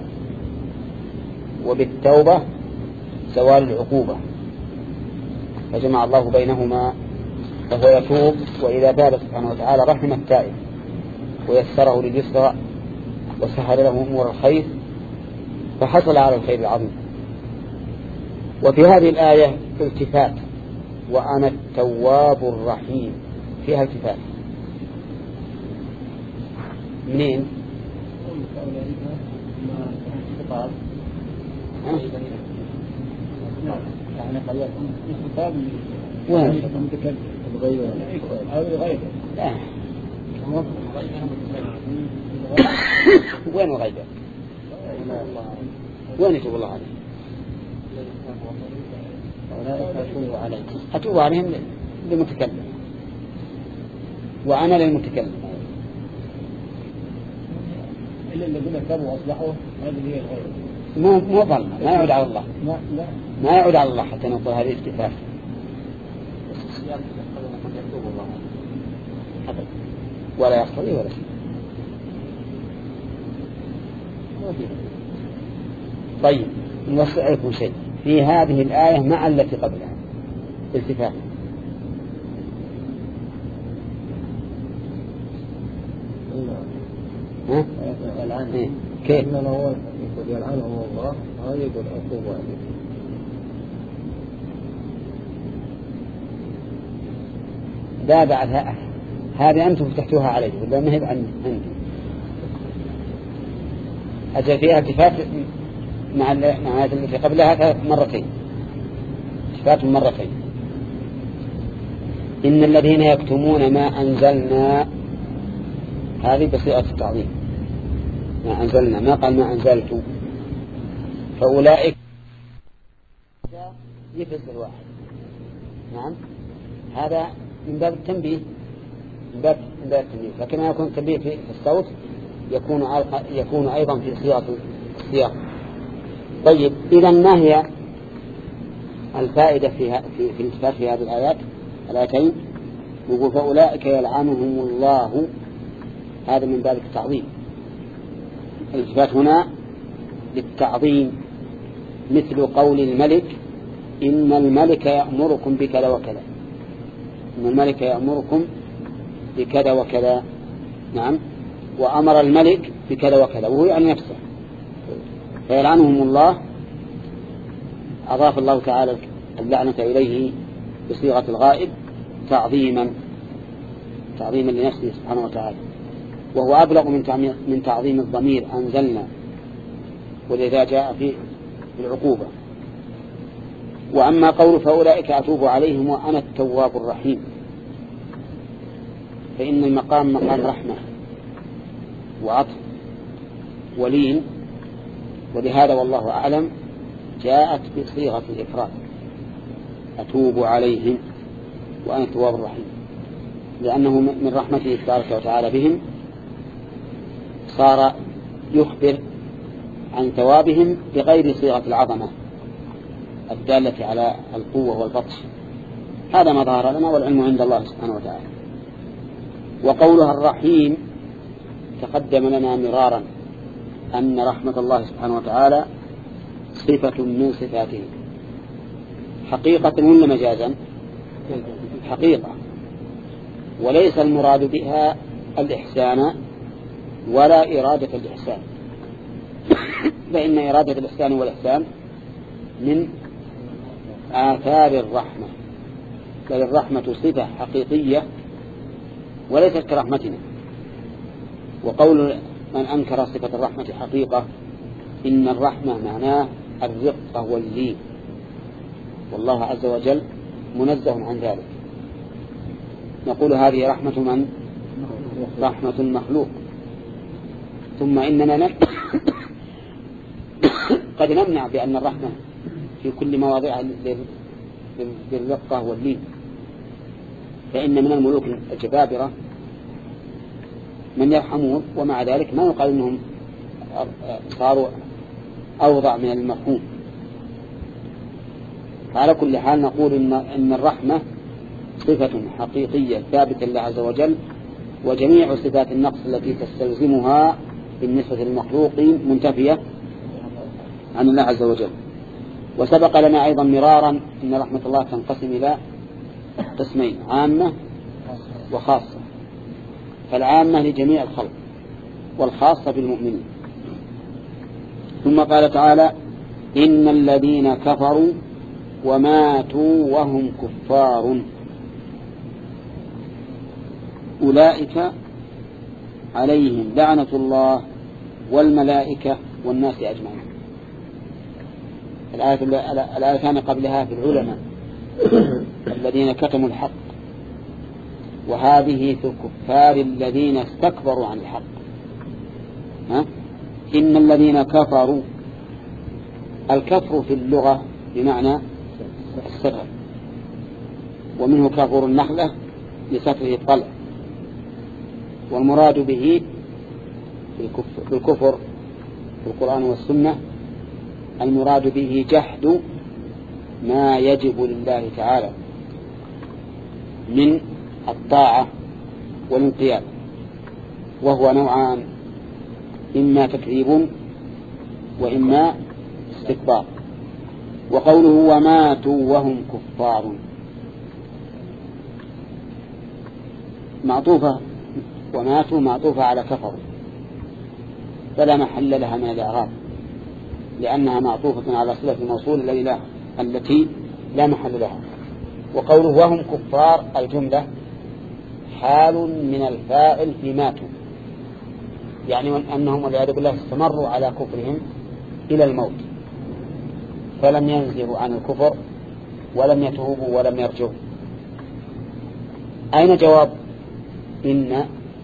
وبالتوبة زوال العقوبة، فجمع الله بينهما، فهو يتوب وإذا تاب سبحانه وتعالى رحم التائب ويسره لليسرى وسهل له أمور الخير فحصل على الخير العظيم. وفي هذه الآية التفات، وأنا التواب الرحيم، فيها التفات منين؟ وين؟ لا وين الغيبة؟ وين يتوب الله عليه؟ أتوب عليهم للمتكلم، وأنا للمتكلم. إلا الذين تابوا وأصلحوا هذه هي الغيبة. مو مو ظلم، ما يعود على الله، لا لا ما يعود على الله حتى نقول هذه استفاف. ولا يصلي ولا شيء. طيب نوسع لكم شيء في هذه الآية مع التي قبلها التفات. ها؟ الآن كيف؟ إننا هو يقول يلعنهم الله، هذا يقول أتوب عليه. لا بعدها هذه أنتم فتحتوها عليه ولا ما هي عندي؟ أجل فيها التفات مع مع التي قبلها مرتين، التفات مرتين. إن الذين يكتمون ما أنزلنا، هذه بصيغة التعظيم، ما أنزلنا، ما قال ما أنزلت، فأولئك يفسر واحد. نعم هذا من باب التنبيه، من باب التنبيه، فكما يكون التنبيه في الصوت يكون يكون أيضا في صيغة السياق. طيب إذا ما هي الفائدة في في في الالتفات في هذه الآيات الآيتين؟ يقول فأولئك يلعنهم الله، هذا من باب التعظيم. الالتفات هنا للتعظيم، مثل قول الملك إن الملك يأمركم بكذا وكذا، إن الملك يأمركم بكذا وكذا. نعم، وأمر الملك بكذا وكذا وهو يعني نفسه، فيلعنهم الله. أضاف الله تعالى اللعنة إليه بصيغة الغائب تعظيما، تعظيما لنفسه سبحانه وتعالى، وهو أبلغ من من تعظيم الضمير أنزلنا، ولذا جاء في العقوبة. وأما قول فأولئك أتوب عليهم وأنا التواب الرحيم، فإن المقام مقام رحمة وعطف ولين، ولهذا والله أعلم جاءت بصيغة الإفراد أتوب عليهم وأنا التواب الرحيم، لأنه من رحمته تبارك وتعالى بهم صار يخبر عن ثوابهم بغير صيغة العظمة الدالة على القوة والبطش. هذا ما ظهر لنا والعلم عند الله سبحانه وتعالى. وقولها الرحيم تقدم لنا مرارا أن رحمة الله سبحانه وتعالى صفة من صفاته، حقيقة ولا مجازا؟ حقيقة، وليس المراد بها الإحسان ولا إرادة الإحسان، فإن إرادة الإحسان والإحسان من آثار الرحمة، بل الرحمة صفة حقيقية وليست كرحمتنا. وقول من أنكر صفة الرحمة حقيقة، إن الرحمة معناه الرقة واللين، والله عز وجل منزه عن ذلك. نقول هذه رحمة من؟ رحمة المخلوق. ثم إننا قد نمنع بأن الرحمة في كل مواضيع بالرقة واللين، فإن من الملوك الجبابرة من يرحمون، ومع ذلك ما يقال أنهم صاروا أوضع من المفهوم. على كل حال نقول إن, إن الرحمة صفة حقيقية ثابتة لله عز وجل، وجميع صفات النقص التي تستلزمها بالنسبة للمخلوقين منتفية عن الله عز وجل. وسبق لنا أيضا مرارا أن رحمة الله تنقسم إلى قسمين: عامة وخاصة. فالعامة لجميع الخلق، والخاصة بالمؤمنين. ثم قال تعالى: إن الذين كفروا وماتوا وهم كفار أولئك عليهم لعنة الله والملائكة والناس أجمعين. الآيتان قبلها في العلماء الذين كتموا الحق، وهذه في الكفار الذين استكبروا عن الحق. ها؟ إن الذين كفروا، الكفر في اللغة بمعنى الستر، ومنه كفر النخلة لستره الطلع، والمراد به في الكفر في القرآن والسنة المراد به جحد ما يجب لله تعالى من الطاعة والانقياد، وهو نوعان: إما تكذيب وإما استكبار. وقوله وماتوا وهم كفار معطوفة، وماتوا معطوفة على كفروا، فلا محل لها من الإعراب لأنها معطوفة على صلة الموصول الذي لا التي لا محل لها. وقوله وهم كفار الجملة حال من الفاعل في ماتوا، يعني أنهم والعياذ بالله استمروا على كفرهم إلى الموت، فلم ينزلوا عن الكفر ولم يتوبوا ولم يرجعوا. أين جواب إن؟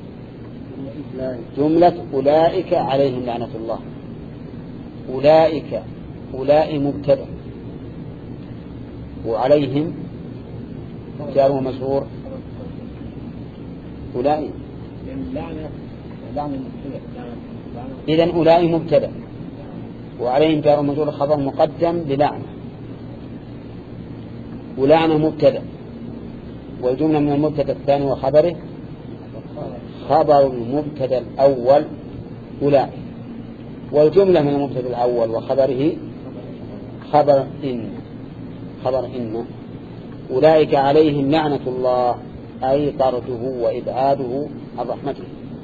جملة أولئك عليهم لعنة الله. أولئك أولئك مبتدأ، وعليهم جار ومجرور. أولئك إذن أولئك مبتدأ، وعليهم جار ومجرور خبر مقدم للعنة. ولعنة مبتدأ، والجملة من المبتدأ الثاني وخبره خبر المبتدأ الأول أولئك، والجملة من المبتدأ الأول وخبره خبر إن خبر إن أولئك عليهم لعنة الله، أي طرده وإبعاده عن رحمته،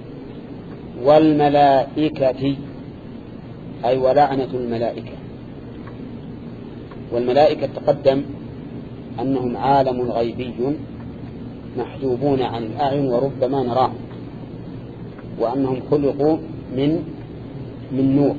والملائكة أي ولعنة الملائكة. والملائكة تقدم أنهم عالم غيبي محجوبون عن الأعين وربما نراهم، وأنهم خلقوا من من نور،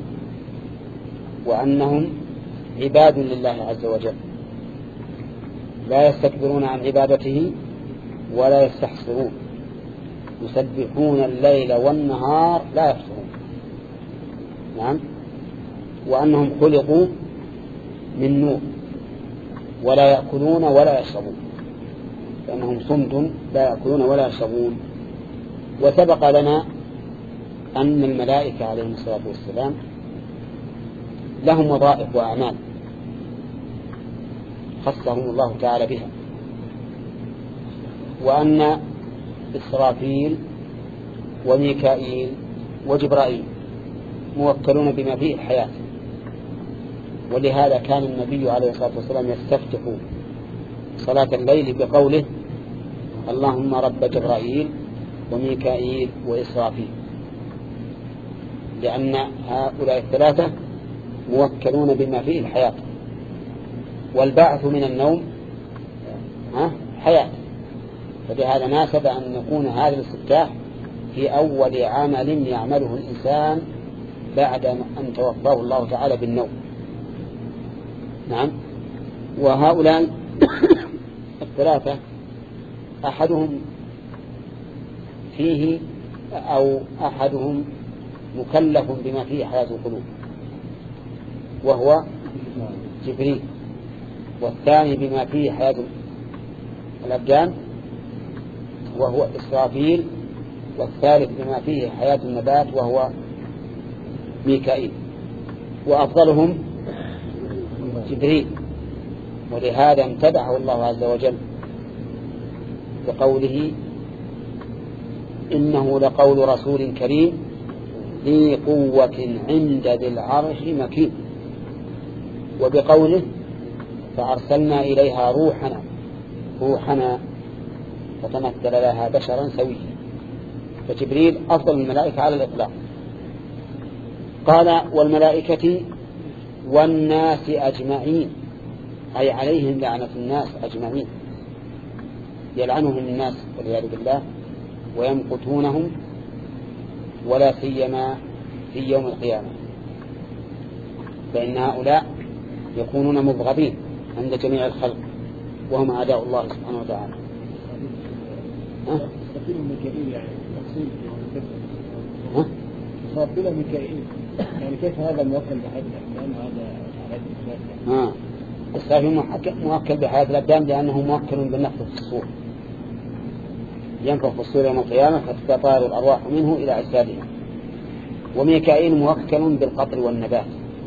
وأنهم عباد لله عز وجل لا يستكبرون عن عبادته ولا يستحسرون، يسبحون الليل والنهار لا يفترون. نعم. وأنهم خلقوا من نور ولا يأكلون ولا يشربون، لأنهم صمد لا يأكلون ولا يشربون. وسبق لنا أن الملائكة عليهم الصلاة والسلام لهم وظائف وأعمال خصهم الله تعالى بها، وأن إسرافيل وميكائيل وجبرائيل موكلون بما فيه الحياة. ولهذا كان النبي عليه الصلاة والسلام يستفتح صلاة الليل بقوله اللهم رب جبرائيل وميكائيل وإسرافيل، لأن هؤلاء الثلاثة موكلون بما فيه الحياة، والبعث من النوم حياة. فلهذا ناسب أن يكون هذا الاستفتاح في أول عمل يعمله الإنسان بعد أن توفاه الله تعالى بالنوم. نعم. وهؤلاء الثلاثة أحدهم فيه أو أحدهم مكلف بما فيه حياة القلوب وهو جبريل، والثاني بما فيه حياة الأبدان وهو إسرافيل، والثالث بما فيه حياة النبات وهو ميكائيل، وأفضلهم جبريل. ولهذا امتدحه الله عز وجل بقوله إنه لقول رسول كريم ذي قوة عند ذي العرش مكين. وبقوله فأرسلنا إليها روحنا روحنا فتمثل لها بشرا سويا، فجبريل أفضل الملائكة على الإطلاق. قال والملائكة والناس أجمعين، أي عليهم لعنة الناس أجمعين، يلعنهم الناس والعياذ بالله ويمقتونهم، ولا سيما في يوم القيامة، فإن هؤلاء يكونون مبغضين عند جميع الخلق وهم أعداء الله سبحانه وتعالى. إسرافيل وميكائيل يعني تفصيل ها؟ إسرافيل وميكائيل يعني كيف هذا موكل بحياة الأبدان وهذا حياة الأبدان؟ ها إسرافيل موكل بحياة الأبدان لأنه موكل بالنفخ في الصور، ينفخ في الصور يوم القيامة فتتطاير الأرواح منه إلى أجسادها. وميكائيل موكل بالقطر والنبات،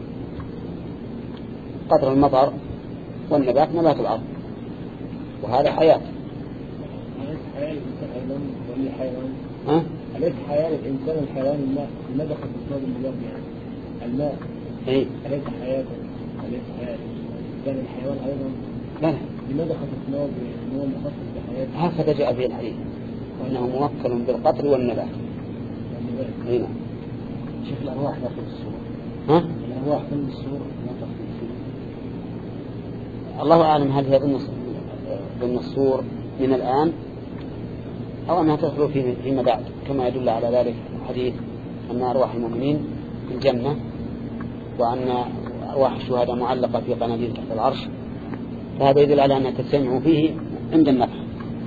قطر المطر والنبات نبات الأرض، وهذا حياة. أليس حياة الإنسان أيضا ولا حيوان؟ ها؟ أليس حياة الإنسان والحيوان الماء؟ لماذا قد تصاب المياه يعني الماء؟ إيه؟ أليس حياة أليس حياة الإنسان الحيوان أيضا؟ لا. لماذا قد تصاب بأنه مخصص بحياة؟ هكذا جاء به الحديث أنه موكل بالقطر والنبات. هنا شوف الأرواح داخل الصور. ها؟ الأرواح ضمن الصور ما تخفي فيه. الله أعلم هل هي ضمن الصور من الآن أو أنها تدخل فيما بعد، كما يدل على ذلك الحديث أن أرواح المؤمنين في الجنة وأن أرواح الشهداء معلقة في قناديل تحت العرش، فهذا يدل على أنها تجتمع فيه عند النفخ.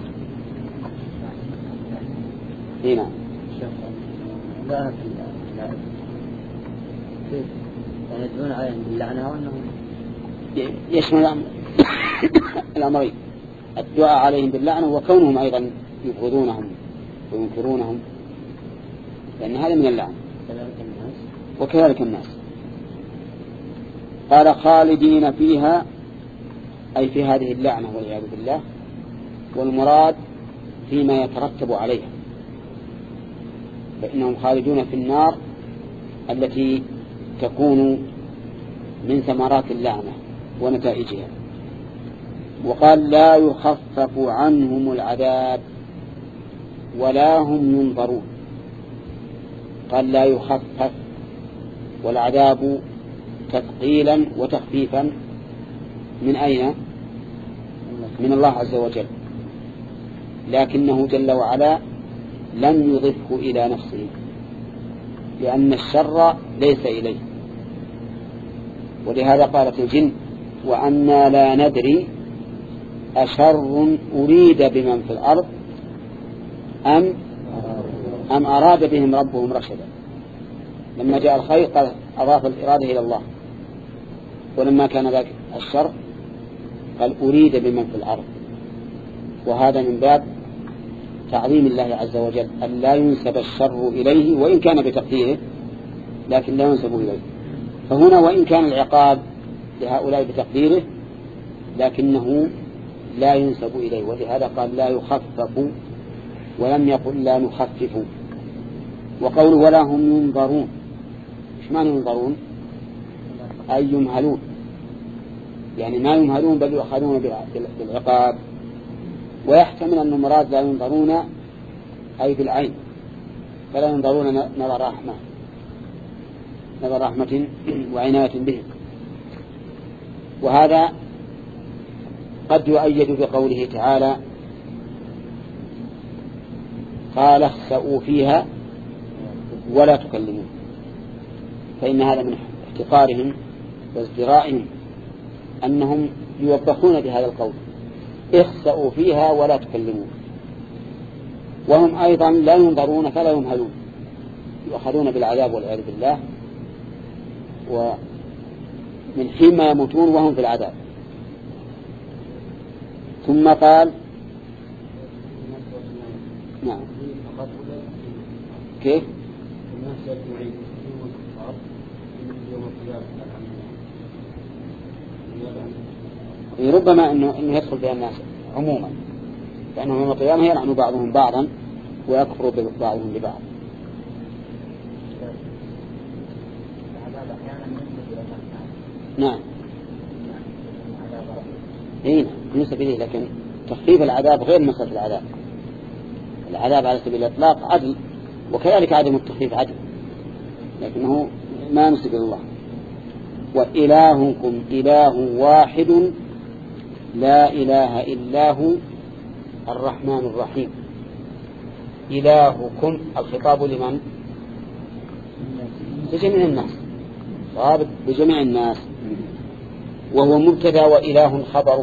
هنا لا كيف يدعون عليهم باللعنة وأنهم يشمل الأمرين، الدعاء عليهم باللعنة وكونهم أيضا يبغضونهم وينكرونهم، لأن هذا من اللعنة. وكذلك الناس. قال خالدين فيها أي في هذه اللعنة والعياذ بالله، والمراد فيما يترتب عليها، فإنهم خالدون في النار التي تكون من ثمرات اللعنة ونتائجها. وقال لا يخفف عنهم العذاب ولا هم ينظرون. قال لا يخفف، والعذاب تثقيلا وتخفيفا من أين؟ من الله عز وجل، لكنه جل وعلا لم يضفه إلى نفسه، لأن الشر ليس إليه. ولهذا قالت الجن وأنا لا ندري أشر أريد بمن في الأرض أم أم أراد بهم ربهم رشدا. لما جاء الخير قال أضاف الإرادة إلى الله، ولما كان ذاك الشر قال أريد بمن في الأرض. وهذا من باب تعظيم الله عز وجل أن لا ينسب الشر إليه، وإن كان بتقديره لكن لا ينسب إليه. فهنا وإن كان العقاب لهؤلاء بتقديره لكنه لا ينسب إليه، ولهذا قال لا يخفف ولم يقل لا نخفف. وقول ولا هم ينظرون، إيش معنى ينظرون؟ أي يمهلون، يعني ما يمهلون بل يؤخذون بالعقاب. ويحتمل أن المراد لا ينظرون أي بالعين، فلا ينظرون نظر رحمة نظر رحمة وعناية بهم. وهذا قد يؤيد بقوله تعالى قال اخسئوا فيها ولا تكلمون، فإن هذا من احتقارهم وازدرائهم أنهم يوبخون بهذا القول اخسئوا فيها ولا تكلمون، وهم أيضا لا ينظرون فلا يمهلون، يؤخذون بالعذاب والعياذ بالله، ومن حين ما يموتون وهم في العذاب. ثم قال نعم كيف ربما أنه, إنه يدخل فيها الناس عموما، لأنهم يوم القيامة يلعن بعضهم بعضا ويكفر بعضهم ببعض. نعم هنا بالنسبة إليه، لكن تخفيف العذاب غير مسألة العذاب. العذاب على سبيل الإطلاق عدل، وكذلك عدم التخفيف عدل، لكنه ما نسب الله. وإلهكم إله واحد لا إله إلا هو الرحمن الرحيم. إلهكم الخطاب لمن؟ لجميع الناس، صابت بجميع الناس، وهو مبتدا وإله خبره،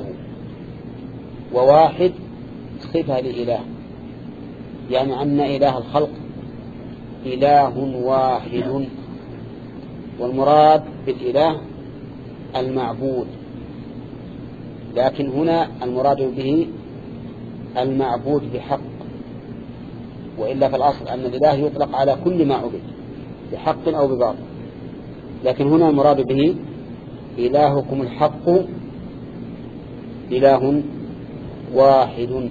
وواحد صفة لإله، يعني أن إله الخلق إله واحد، والمراد بالإله المعبود، لكن هنا المراد به المعبود بحق، وإلا في الأصل أن الإله يطلق على كل ما عبد بحق أو بباطل، لكن هنا المراد به إلهكم الحق إله واحد.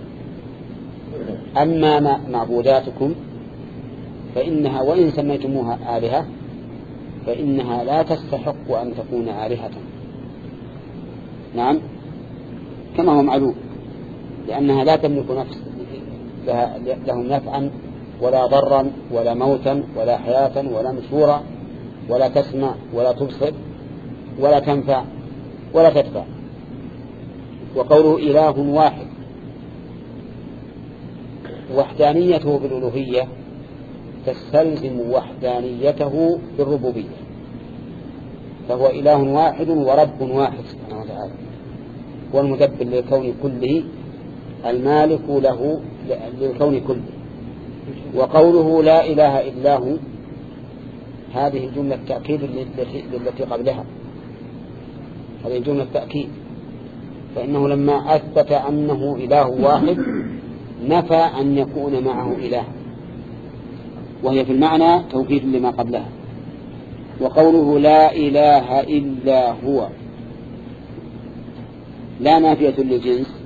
أما معبوداتكم فإنها وإن سميتموها آلهة فإنها لا تستحق أن تكون آلهة، نعم كما هو معلوم، لأنها لا تملك نفس لهم نفعا ولا ضرا ولا موتا ولا حياة ولا نشورا، ولا تسمع ولا تبصر ولا تنفع ولا تدفع. وقوله إله واحد، وحدانيته بالألوهية تستلزم وحدانيته بالربوبية، فهو إله واحد ورب واحد سبحانه وتعالى، هو المدبر للكون كله المالك له للكون كله. وقوله لا إله إلا هو هذه الجملة تأكيد للتي قبلها، هذه الجملة تأكيد، فإنه لما أثبت أنه إله واحد نفى أن يكون معه إله، وهي في المعنى توكيد لما قبلها. وقوله لا إله إلا هو لا نافية للجنس،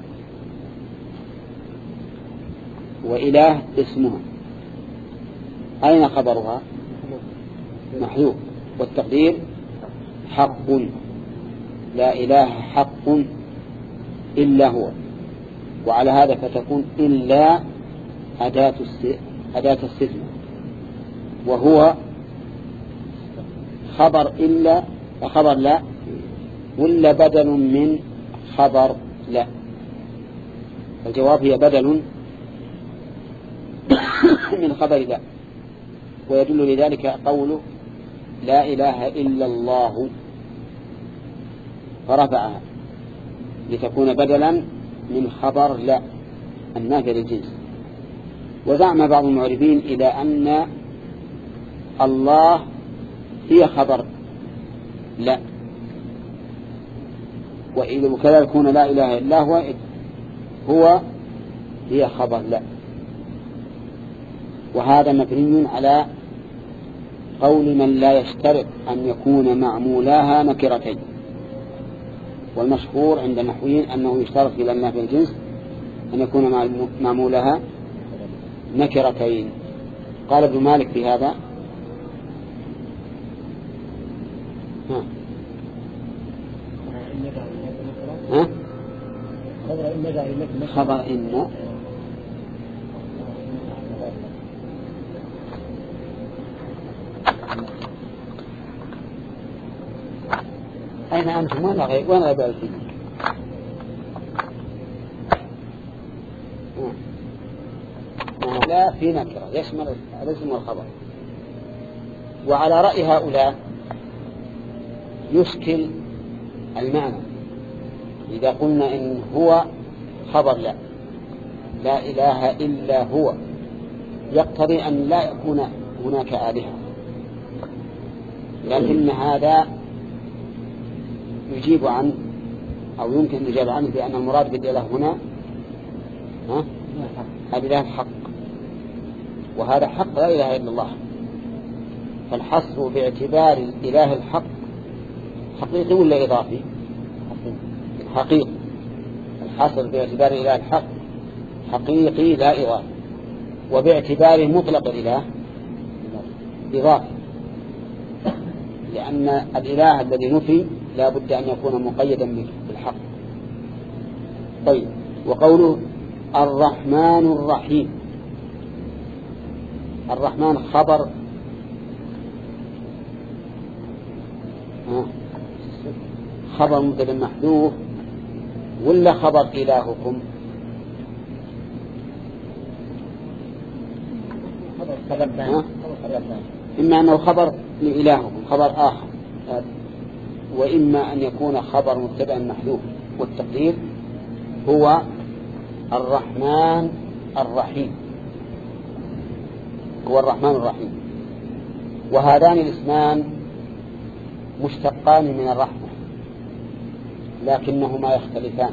وإله اسمها، أين خبرها؟ محذوف، والتقدير حق، لا إله حق إلا هو، وعلى هذا فتكون إلا أداة أداة الستر، وهو خبر إلا خبر لا ولا بدل من خبر لا؟ الجواب هي بدل من خبر لا، ويدل لذلك قوله لا إله إلا الله فرفعها لتكون بدلا من خبر لا النافي للجنس. وزعم بعض المعربين إلى أن الله هي خبر لا، وكذا يكون لا إله إلا هو هو هي خبر لا، وهذا مبني على قول من لا يشترط أن يكون معمولاها نكرتين، والمشهور عند النحويين أنه يشترط في النافي الجنس أن يكون معمولها نكرتين. قال ابن مالك في هذا ها ها خبر إن أين أنتم وين غير وين غير فيه لا في نكرة يشمل الاسم والخبر. وعلى رأي هؤلاء يشكل المعنى إذا قلنا إن هو خبر لا لا إله إلا هو، يقتضي أن لا يكون هناك آلهة، لكن هذا يجيب عنه أو يمكن الإجابة عنه بأن المراد بالإله هنا ها الإله الحق، وهذا حق لا إله إلا الله، فالحصر باعتبار الإله الحق حقيقي ولا إضافي؟ حقيقي. الحصر باعتبار الإله الحق حقيقي لا إضافي، وباعتباره مطلق الإله إضافي، لأن الإله الذي نفي لا بد أن يكون مقيدا بالحق. طيب، وقوله الرحمن الرحيم، الرحمن خبر خبر مبتدأ محذوف ولا خبر إلهكم؟ إما أنه خبر لإلهكم خبر آخر، وإما أن يكون خبر مبتدأ محذوف، والتقدير هو الرحمن الرحيم، هو الرحمن الرحيم. وهذان الاسمان مشتقان من الرحمة لكنهما يختلفان،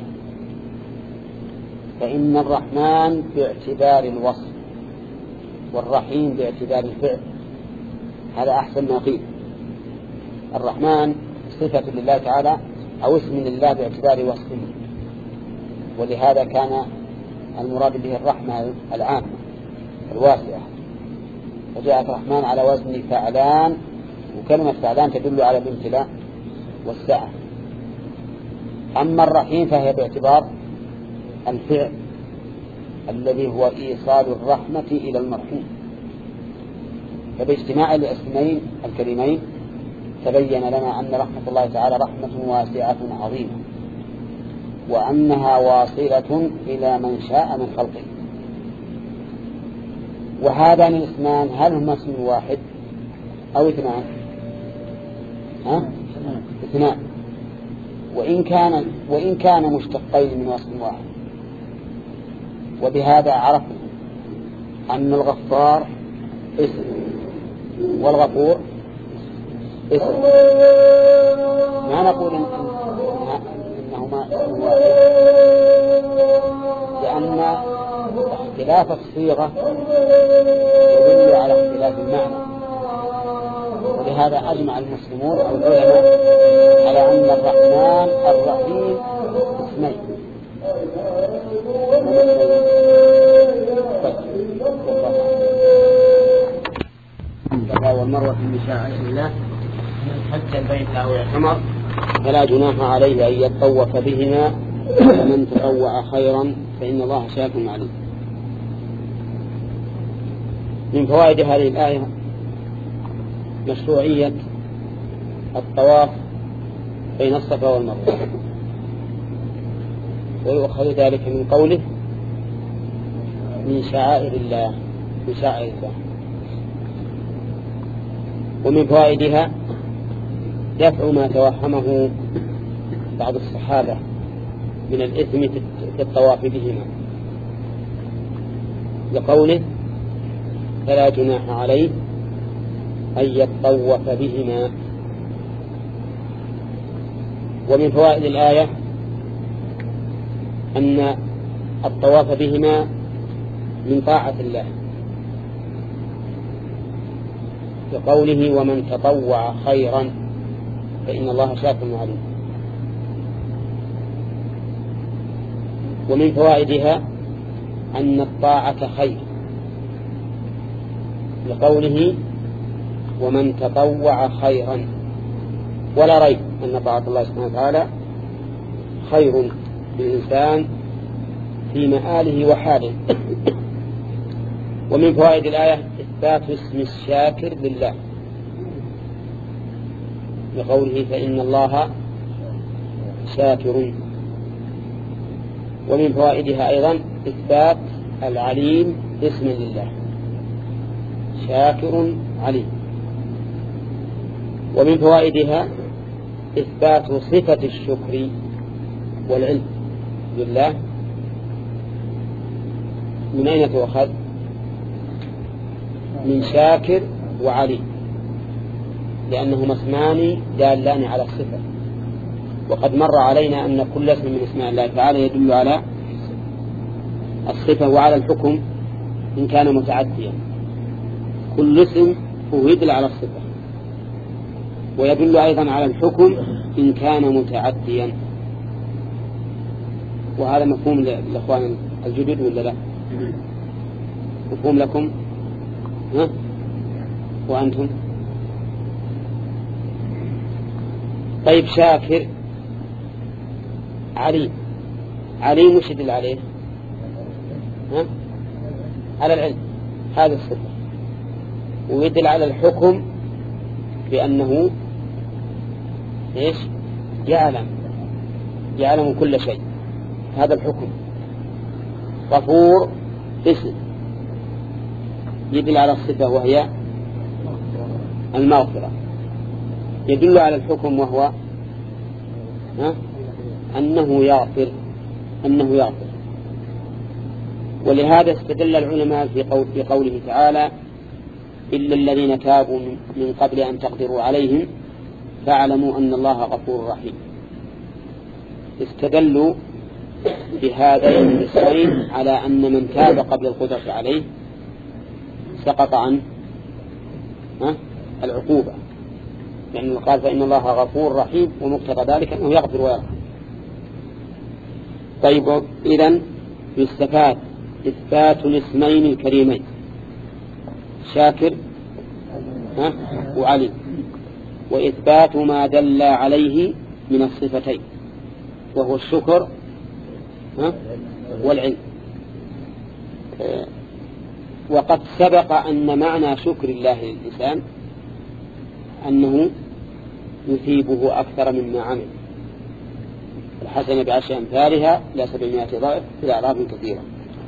فإن الرحمن باعتبار الوصف والرحيم باعتبار الفعل، هذا أحسن ما قيل. الرحمن صفة لله تعالى أو اسم لله باعتبار وصفه، ولهذا كان المراد به الرحمة العامة الواسعة، وجاءت الرحمن على وزن فعلان، وكلمة فعلان تدل على الامتلاء والسعة. أما الرحيم فهي باعتبار الفعل الذي هو إيصال الرحمة إلى المرحوم. فباجتماع الاسمين الكريمين تبين لنا أن رحمة الله تعالى رحمة واسعة عظيمة، وأنها واصلة إلى من شاء من خلقه. وهذان الاسمان هل هما اسم واحد أو اثنان؟ ها؟ اثنان. وإن كان وإن كان مشتقين من وصف واحد. وبهذا عرفنا أن الغفار اسم والغفور اسم، ما نقول إن إنهما اسم واحد، لأن اختلاف الصيغة يدل على اختلاف المعنى. ولهذا أجمع المسلمون أو العلماء على أن الرحمن الرحيم اسمين. الصفا والمروة من شعائر الله، من حج البيت أو اعتمر فلا جناح عليه أن يطوف بهما، ومن تطوع خيرا فإن الله شاكر عليم. من فوائد هذه الآية مشروعية الطواف بين الصفا والمروة، ويؤخذ ذلك من قوله من شعائر الله، من شعائر الله. ومن فوائدها دفع ما توهمه بعض الصحابة من الإثم في الطواف بهما، لقوله فلا جناح عليه أن يطوف بهما. ومن فوائد الآية أن الطواف بهما من طاعة الله، لقوله ومن تطوع خيرا فإن الله شاكر عليم. ومن فوائدها أن الطاعة خير، لقوله ومن تطوع خيرا، ولا ريب أن طاعة الله سبحانه وتعالى خير للإنسان في مآله وحاله. ومن فوائد الآية إثبات اسم الشاكر لله، لقوله فإن الله شاكر. ومن فوائدها أيضا إثبات العليم اسم لله، شاكر عليم. ومن فوائدها إثبات صفة الشكر والعلم لله. من أين تؤخذ؟ من شاكر وعليم، لأنهما اسمان دالان على الصفة. وقد مر علينا أن كل اسم من اسماء الله تعالى يدل على الصفة وعلى الحكم إن كان متعديا. كل اسم هو يدل على الصفة ويدل أيضا على الحكم إن كان متعديا. وهذا مفهوم للأخوان الجدد ولا لا؟ مفهوم لكم؟ ها؟ وأنتم؟ طيب شاكر عليم، عليم وش يدل عليه؟ ها؟ على العلم، هذا الصفة، ويدل على الحكم بأنه إيش؟ يعلم، يعلم كل شيء، هذا الحكم. غفور اسم يدل على الصفة وهي المغفرة، يدل على الحكم وهو ها؟ أنه يغفر، أنه يغفر. ولهذا استدل العلماء في, قول في قوله تعالى إلا الذين تابوا من قبل أن تقدروا عليهم فاعلموا أن الله غفور رحيم. استدلوا بهذين النصين على أن من تاب قبل القدرة عليه سقط عن العقوبة، لأنه يعني قال فإن الله غفور رحيم، ومقتضى ذلك أنه يغفر ويرحم. طيب إذن يستفاد إثبات الاسمين الكريمين شاكر ها وعليم، وإثبات ما دل عليه من الصفتين وهو الشكر ها والعلم. وقد سبق أن معنى شكر الله للإنسان أنه يثيبه أكثر مما عمل، الحسنة بعشر أمثالها إلى سبعمائة ضعف إلى أعراف كثيرة.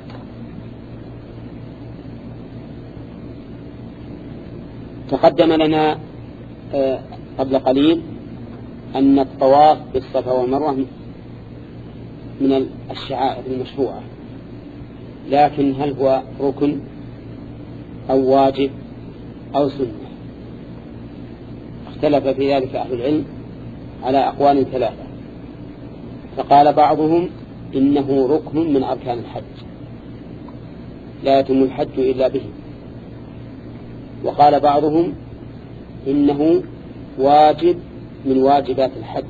تقدم لنا قبل قليل أن الطواف بالصفا والمروة من الشعائر المشروعة، لكن هل هو ركن أو واجب أو سنة؟ اختلف في ذلك أهل العلم على أقوال ثلاثة. فقال بعضهم إنه ركن من أركان الحج لا يتم الحج إلا به، وقال بعضهم إنه واجب من واجبات الحج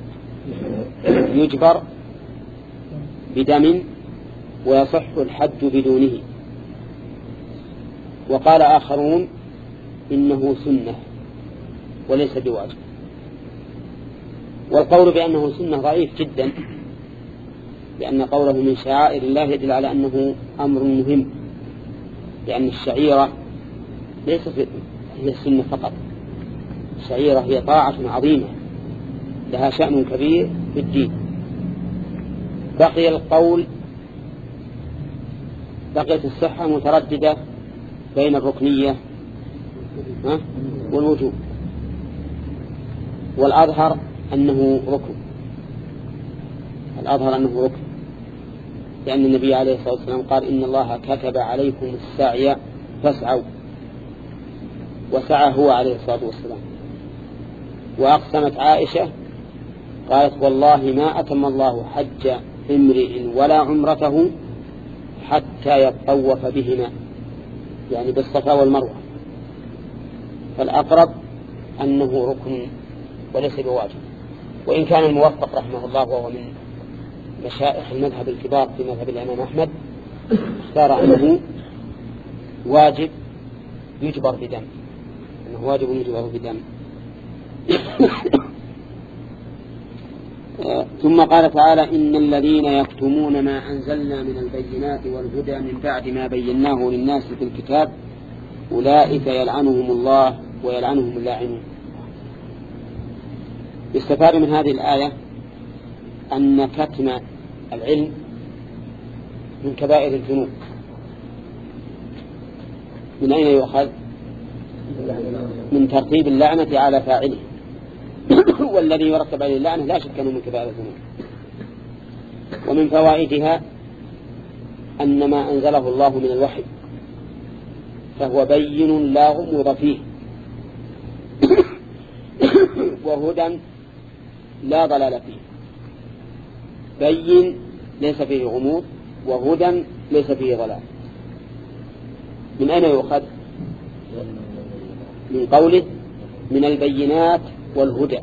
يجبر بدم ويصح الحج بدونه، وقال آخرون إنه سنة وليس بواجب. والقول بأنه سنة ضعيف جدا، لأن قوله من شعائر الله يدل على أنه أمر مهم، لأن الشعيرة ليست هي السنة فقط، الشعيرة هي طاعة عظيمة لها شأن كبير في الدين. بقي القول بقيت الصحة مترددة بين الركنية والوجوب، والأظهر أنه ركن، الأظهر أنه ركن، لأن النبي عليه الصلاة والسلام قال إن الله كتب عليكم السعي فاسعوا، وسعى هو عليه الصلاة والسلام. وأقسمت عائشة قالت والله ما أتم الله حج امرئ ولا عمرته حتى يطوف بهما، يعني بالصفا والمروة. فالأقرب أنه ركن وليس بواجب، وإن كان الموفق رحمه الله وهو من مشائخ المذهب الكبار في مذهب الإمام أحمد اختار أنه واجب يجبر بدم، أنه واجب يجبر بدم. ثم قال تعالى إن الذين يكتمون ما أنزلنا من البينات والهدى من بعد ما بيناه للناس في الكتاب أولئك يلعنهم الله ويلعنهم اللاعنون. يستفاد من هذه الآية أن كتم العلم من كبائر الذنوب. من أين يؤخذ؟ من ترتيب اللعنة على فاعله، والذي يرتب عليه اللعنة لا شك أنه من كبائر الذنوب. ومن فوائدها أن ما أنزله الله من الوحي فهو بين لا غموض فيه، وهدى لا ضلال فيه. بين ليس فيه غموض، وهدى ليس فيه ضلال. من أين يؤخذ؟ من قوله من البينات والهدى.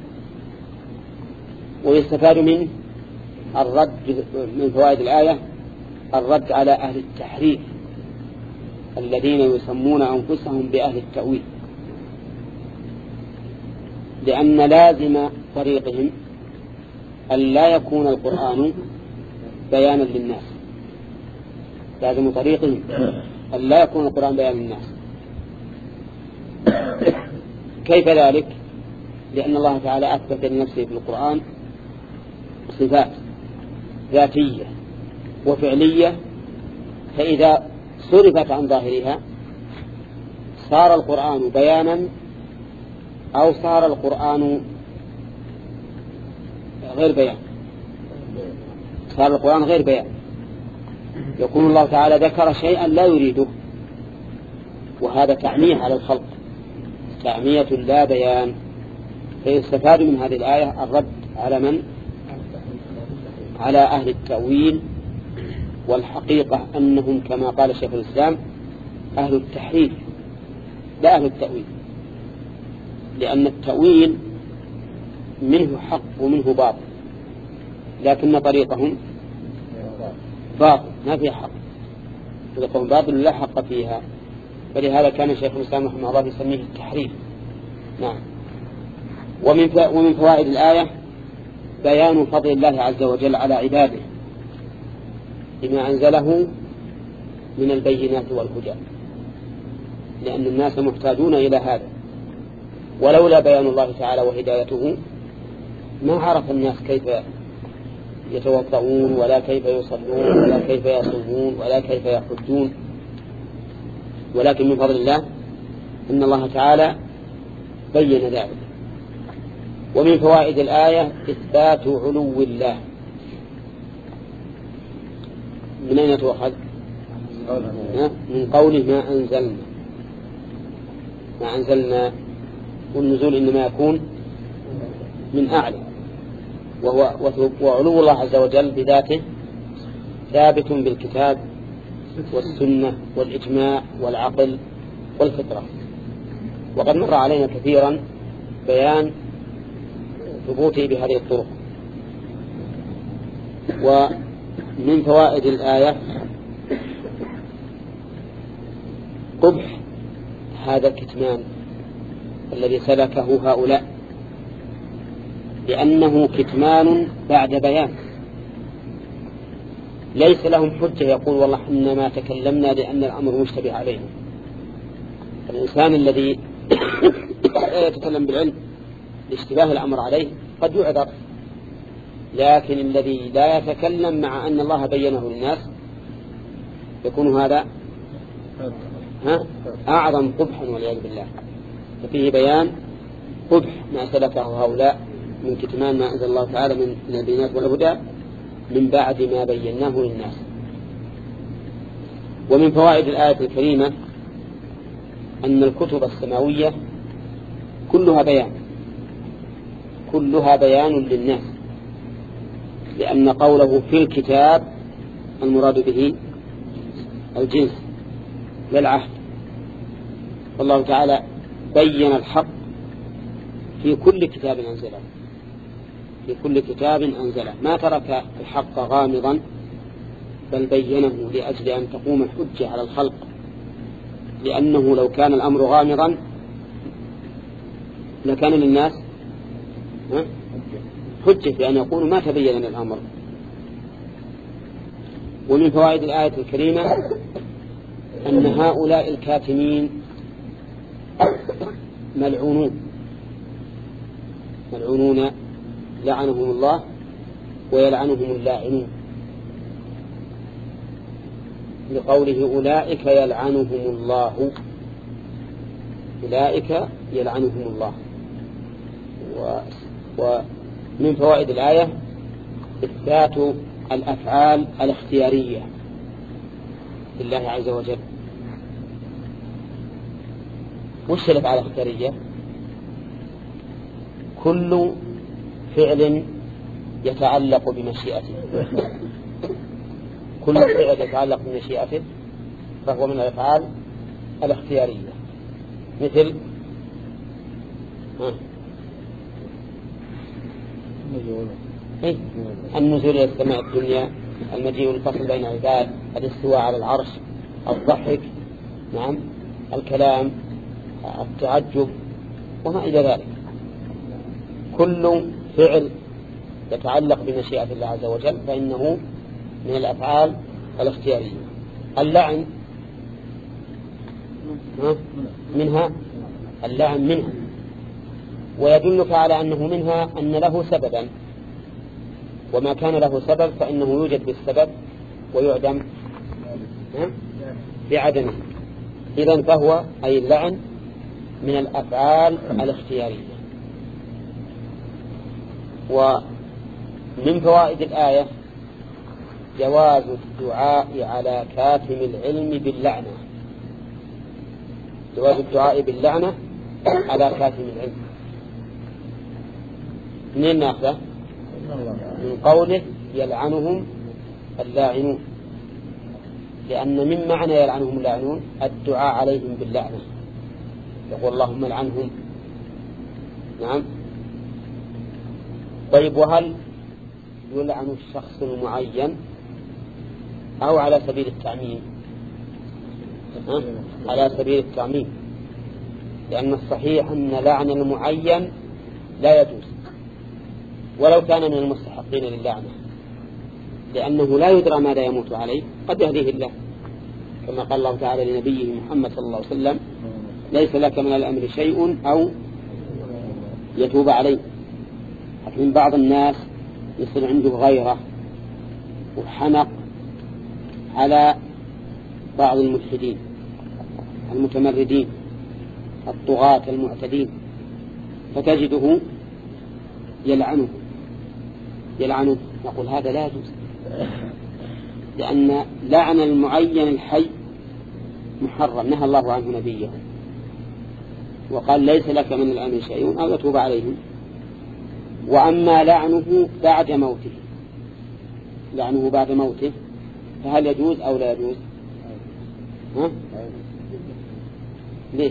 ويستفاد منه الرد، من فوائد الآية الرد على أهل التحريف الذين يسمون أنفسهم بأهل التأويل، لأن لازم طريقهم أن لا يكون القرآن بيانا للناس. لازم طريقهم أن لا يكون القرآن بيانا للناس. كيف ذلك؟ لأن الله تعالى أثبت لنفسه في القرآن صفات ذاتية وفعلية، فإذا صرفت عن ظاهرها صار القرآن بيانا أو صار القرآن غير بيان. صار القرآن غير بيان، يكون الله تعالى ذكر شيئا لا يريده، وهذا تعمية على الخلق، تعمية لا بيان. فيستفاد من هذه الآية الرد على من؟ على أهل التأويل، والحقيقة أنهم كما قال شيخ الإسلام أهل التحريف لا أهل التأويل، لأن التأويل منه حق ومنه باطل، لكن طريقهم باطل ما فيها حق، طريقهم باطل لا حق فيها، فلهذا كان شيخ الإسلام رحمه الله يسميه التحريف. نعم. ومن ومن فوائد الآية بيان فضل الله عز وجل على عباده بما أنزله من البينات والهدى، لأن الناس محتاجون إلى هذا، ولولا بيان الله تعالى وهدايته ما عرف الناس كيف يتوضؤون ولا كيف يصلون ولا كيف يصومون ولا كيف يحجون. ولكن من فضل الله إن الله تعالى بين ذلك. ومن فوائد الآية إثبات علو الله. من أين تؤخذ؟ من قوله ما أنزلنا. ما أنزلنا، والنزول إنما يكون من أعلى، وهو وعلو الله عز وجل بذاته ثابت بالكتاب والسنة والإجماع والعقل والفطرة. وقد مر علينا كثيرا بيان ثبوته بهذه الطرق. ومن فوائد الآية قبح هذا الكتمان الذي سلكه هؤلاء، لأنه كتمان بعد بيان، ليس لهم حجة يقول والله إنما تكلمنا لأن الأمر مشتبه علينا. الإنسان الذي يتكلم بالعلم لاشتباه الأمر عليه قد يعذر، لكن الذي لا يتكلم مع أن الله بينه للناس يكون هذا ها أعظم قبحا والعياذ بالله. ففيه بيان قبح ما سلكه هؤلاء من كتمان ما أنزل الله تعالى من البينات والهدى من بعد ما بيناه للناس. ومن فوائد الآية الكريمة أن الكتب السماوية كلها بيان، كلها بيان للناس، لأن قوله في الكتاب المراد به الجنس والعهد، والله تعالى بين الحق في كل كتاب أنزله، في كل كتاب أنزله، ما ترك الحق غامضا بل بينه لأجل أن تقوم الحجة على الخلق، لأنه لو كان الأمر غامضا لكان للناس حجة بأن يقولوا ما تبين الأمر. ومن فوائد الآية الكريمة أن هؤلاء الكاتمين ملعونون ملعونون لعنهم الله ويلعنهم اللاعنون، لقوله أولئك يلعنهم الله، أولئك يلعنهم الله. و... ومن فوائد الآية إثبات الأفعال الاختيارية لله عز وجل. وش الأفعال الاختيارية؟ كل فعل يتعلق بمشيئته، كل فعل يتعلق بمشيئته فهو من الأفعال الاختيارية، مثل إيه؟ النزول إلى السماء الدنيا، المجيء والفصل بين العباد، الاستواء على العرش، الضحك، نعم، الكلام، التعجب وما إلى ذلك. كل فعل يتعلق بمشيئة الله عز وجل فإنه من الأفعال الاختيارية. اللعن منها، اللعن منها، ويدلك على أنه منها أن له سببا، وما كان له سبب فإنه يوجد بالسبب ويعدم بعدمه. إذن فهو أي اللعن من الأفعال الاختيارية. ومن فوائد الآية جواز الدعاء على كاتم العلم باللعنة، جواز الدعاء باللعنة على كاتم العلم. منين ناخذه؟ من قوله يلعنهم اللاعنون، لأن من معنى يلعنهم اللاعنون الدعاء عليهم باللعنة، يقول اللهم لعنهم. نعم. طيب وهل يلعن الشخص المعين أو على سبيل التعميم؟ أه؟ على سبيل التعميم، لأن الصحيح أن لعن المعين لا يجوز ولو كان من المستحقين للعنة، لأنه لا يدرى ماذا يموت عليه، قد يهديه الله، كما قال الله تعالى لنبيه محمد صلى الله عليه وسلم ليس لك من الأمر شيء أو يتوب عليه. لكن بعض الناس يصير عنده غيرة وحنق على بعض الملحدين المتمردين الطغاة المعتدين، فتجده يلعنه يلعنه نقول هذا لا يجوز، لأن لعن المعين الحي محرم، نهى الله عنه نبيه وقال ليس لك من الأمر شيء أو يتوب عليهم. وأما لعنه بعد موته، لعنه بعد موته فهل يجوز أو لا يجوز؟ ها؟ ليش؟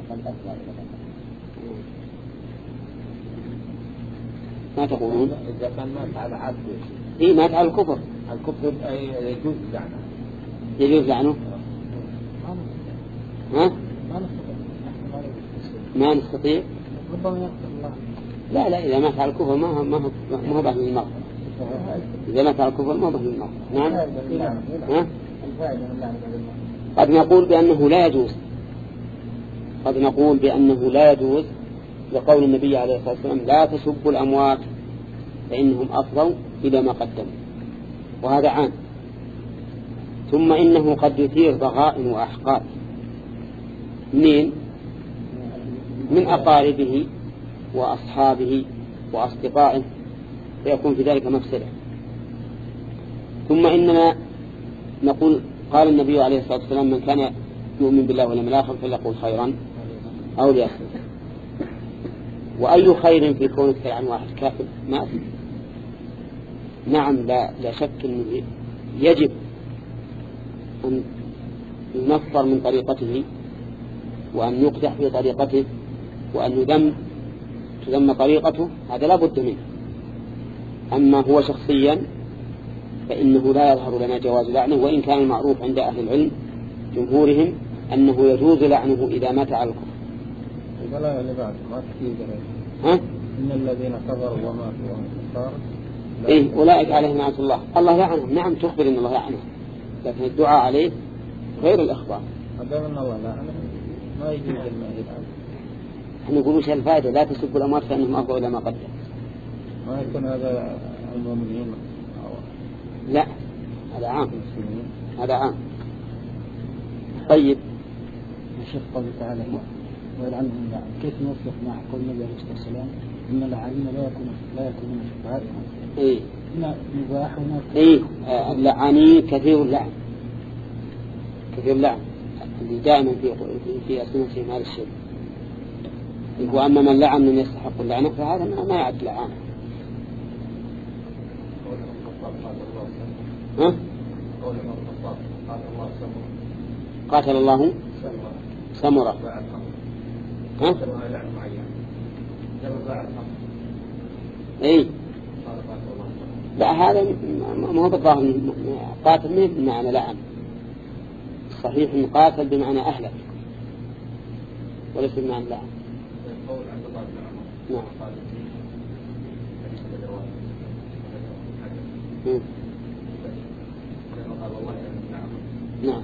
ما تقولون؟ إذا كان مات على عبده إيه مات على الكفر، الكفر يجوز لعنه، يجوز لعنه. ها؟ ما نستطيع. لا لا إذا مات على الكفر ما هو ما هو ما هو بأهل المغفرة. إذا مات على الكفر ما هو بأهل المغفرة. نعم. ها؟ قد نقول بأنه لا يجوز، قد نقول بأنه لا يجوز لقول النبي عليه الصلاة والسلام لا تسبوا الأموات فإنهم أفضوا إلى ما قدموا، وهذا عام. ثم إنه قد يثير ضغائن وأحقاد منين؟ من أقاربه وأصحابه وأصدقائه، فيكون في ذلك مفسدة. ثم إننا نقول قال النبي عليه الصلاة والسلام من كان يؤمن بالله واليوم الآخر فليقول خيرا أو ليصمت. وأي خير في كونك تلعن واحد كافر؟ ما أفهم. نعم لا, لا شك أنه يجب أن ينفر من طريقته وأن يقدح في طريقته وأن يذم تذم طريقته، هذا لا بد منه. أما هو شخصيا فإنه لا يظهر لنا جواز لعنه، وإن كان المعروف عند أهل العلم جمهورهم أنه يجوز لعنه إذا مات على الكفر. ولا اللي بعد ما تكيد ها؟ إن الذين كفروا وماتوا وهم كفار إيه أولئك عليهم لعنة الله. الله يعنهم، نعم تخبر إن الله يعنهم، لكن الدعاء عليه غير الإخبار. هذا من الله لا ما يجوز الماء يلعن. احنا نقول وش الفائدة؟ لا تسبوا الأموات فإنهم أفضوا إلى ما قدم. ما يكون هذا المؤمنين؟ لا هذا عام، هذا عام. طيب الشيخ قال تعالى ويلعنهم اللعن، كيف نوفق مع قول النبي عليه الصلاة والسلام إن اللاعنين لا يكونون لا يكونون شفعاء؟ إيه لا مباح وما إيه اللعانين كثير اللعن، كثير اللعن اللي دائما في في أسنانهم هذا الشيء. وأما من لعن من يستحق اللعنة فهذا ما يعد لعانة. ها؟ قاتل الله سمرة. ها؟ اي لا هذا ما هو بالظاهر قاتل منه بمعنى لعن، صحيح ان قاتل بمعنى اهلك وليس بمعنى لعن. نعم. نعم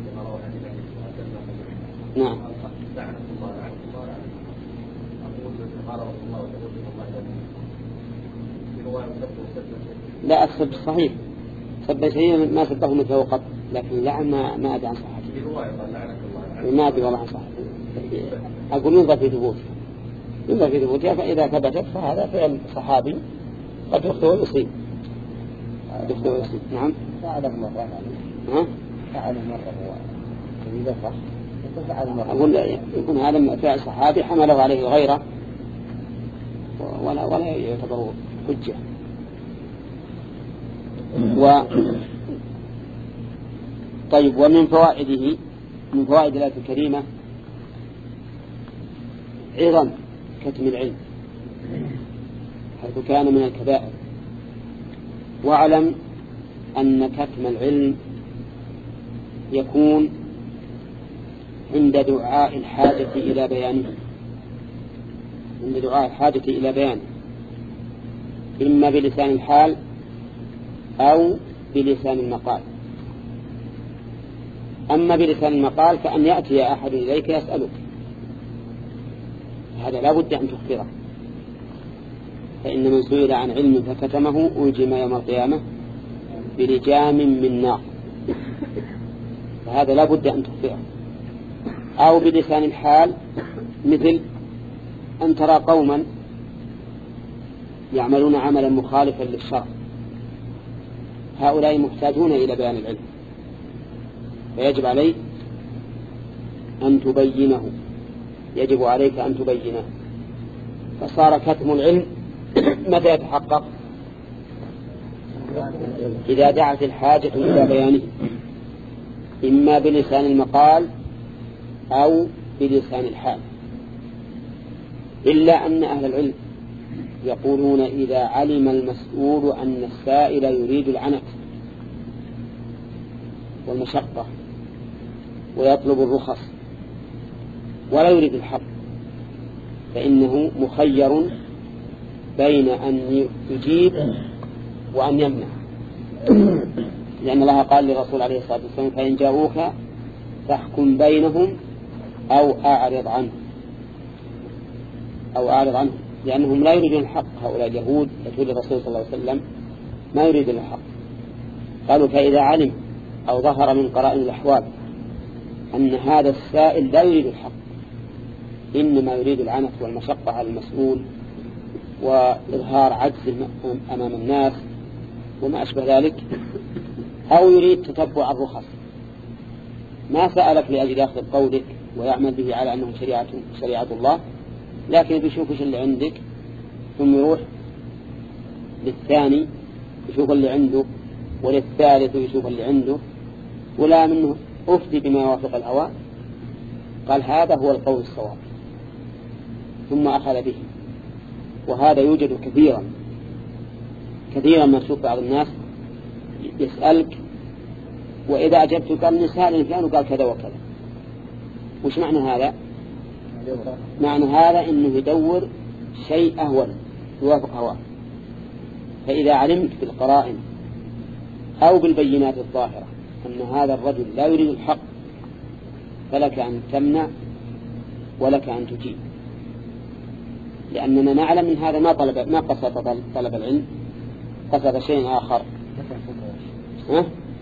نعم لا السب صحيح، سب شيء ما سبه مثله قط، لكن لعن ما ما أدري عن صحته، ما أدري والله عن صحته. أقول ينظر في ثبوتها، ينظر في ثبوتها، فإذا ثبتت فهذا فعل صحابي قد يخطئ ويصيب، يخطئ ويصيب. نعم. فعله مرة. ها؟ فعله مرة هو إذا صح. أقول يكون هذا فعل صحابي حمله عليه غيره ولا ولا يعتبر حجة. و طيب، ومن فوائده، من فوائد الآية الكريمة عظم كتم العلم حيث كان من الكبائر. واعلم أن كتم العلم يكون عند دعاء الحاجة إلى بيانه، عند دعاء الحاجة إلى بيانه، إما بلسان الحال أو بلسان المقال. أما بلسان المقال فأن يأتي أحد إليك يسألك، هذا لا بد أن تخبره، فإن من سئل عن علم فكتمه ألجم يوم القيامة بلجام من نار، فهذا لا بد أن تخبره. أو بلسان الحال، مثل أن ترى قوما يعملون عملا مخالفا للشرع، هؤلاء محتاجون إلى بيان العلم، فيجب عليك أن تبينه، يجب عليك أن تبينه. فصار كتم العلم متى يتحقق؟ إذا دعت الحاجة إلى بيانه، إما بلسان المقال أو بلسان الحال. إلا أن أهل العلم يقولون إذا علم المسؤول أن السائل يريد العنت والمشقة ويطلب الرخص ولا يريد الحق، فإنه مخير بين أن يجيب وأن يمنع، لأن الله قال للرسول عليه الصلاة والسلام فإن جاءوك فاحكم بينهم أو أعرض عنه أو أعرض عنه لأنهم لا يريدون الحق. هؤلاء اليهود يقول الرسول صلى الله عليه وسلم ما يريدون الحق. قالوا فإذا علم أو ظهر من قرائن الأحوال أن هذا السائل لا يريد الحق، إنما يريد العنت والمشقة على المسؤول وإظهار عجز أمام الناس وما أشبه ذلك، أو يريد تتبع الرخص، ما سألك لأجل أخذ قولك ويعمل به على أنه شريعة, شريعة الله، لكن بيشوف ايش اللي عندك ثم يروح للثاني يشوف اللي عنده وللثالث يشوف اللي عنده، ولا منه أفتي بما يوافق الهوى، قال هذا هو القول الصواب ثم أخذ به. وهذا يوجد كثيرا كثيرا ما تشوف بعض الناس يسألك وإذا أجبت قال نسأل الفلان وقال كذا وكذا. وش معنى هذا؟ معنى هذا إنه يدور شيء أهون يوافق هواه. فإذا علمت بالقرائن أو بالبينات الظاهرة أن هذا الرجل لا يريد الحق فلك أن تمنع ولك أن تجيب، لأننا نعلم من هذا ما طلب ما قصد طلب العلم، قصد شيء آخر. ها؟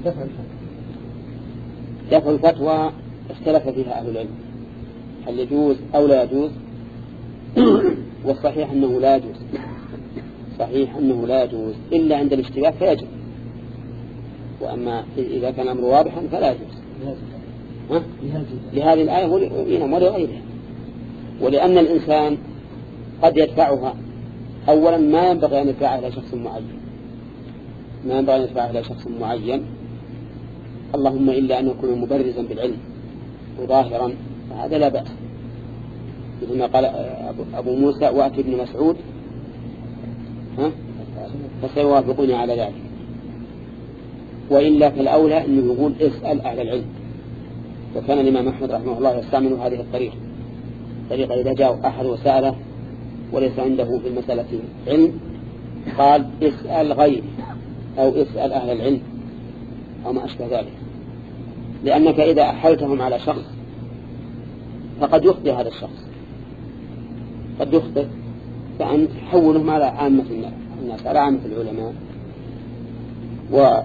دفع الفتوى اختلف فيها أهل العلم هل يجوز أو لا يجوز، والصحيح أنه لا يجوز، صحيح أنه لا يجوز إلا عند الاشتباه فيجب، وأما إذا كان أمر واضحا فلا يجوز. ها؟ لهذه الآية ولغيرها، ولأن الإنسان قد يدفعها. أولا ما ينبغي أن يدفعها إلى شخص معين، ما ينبغي أن يدفعها إلى شخص معين، اللهم إلا أن يكون مبرزا بالعلم وظاهرا فهذا لا بأس، مثل ما قال أبو موسى وأتي ابن مسعود ها فسيوافقوني على ذلك. وإلا فالأولى أنه يقول اسأل أهل العلم، وكان الإمام أحمد رحمه الله يستعمل هذه الطريقة، طريقة إذا جاء أحد وسأله وليس عنده في المسألة علم قال اسأل غيري أو اسأل أهل العلم أو ما أشبه ذلك، لأنك إذا أحلتهم على شخص فقد يخطئ هذا الشخص، قد يخطئ، فأن تحولهم على عامة الناس، على عامة العلماء. و...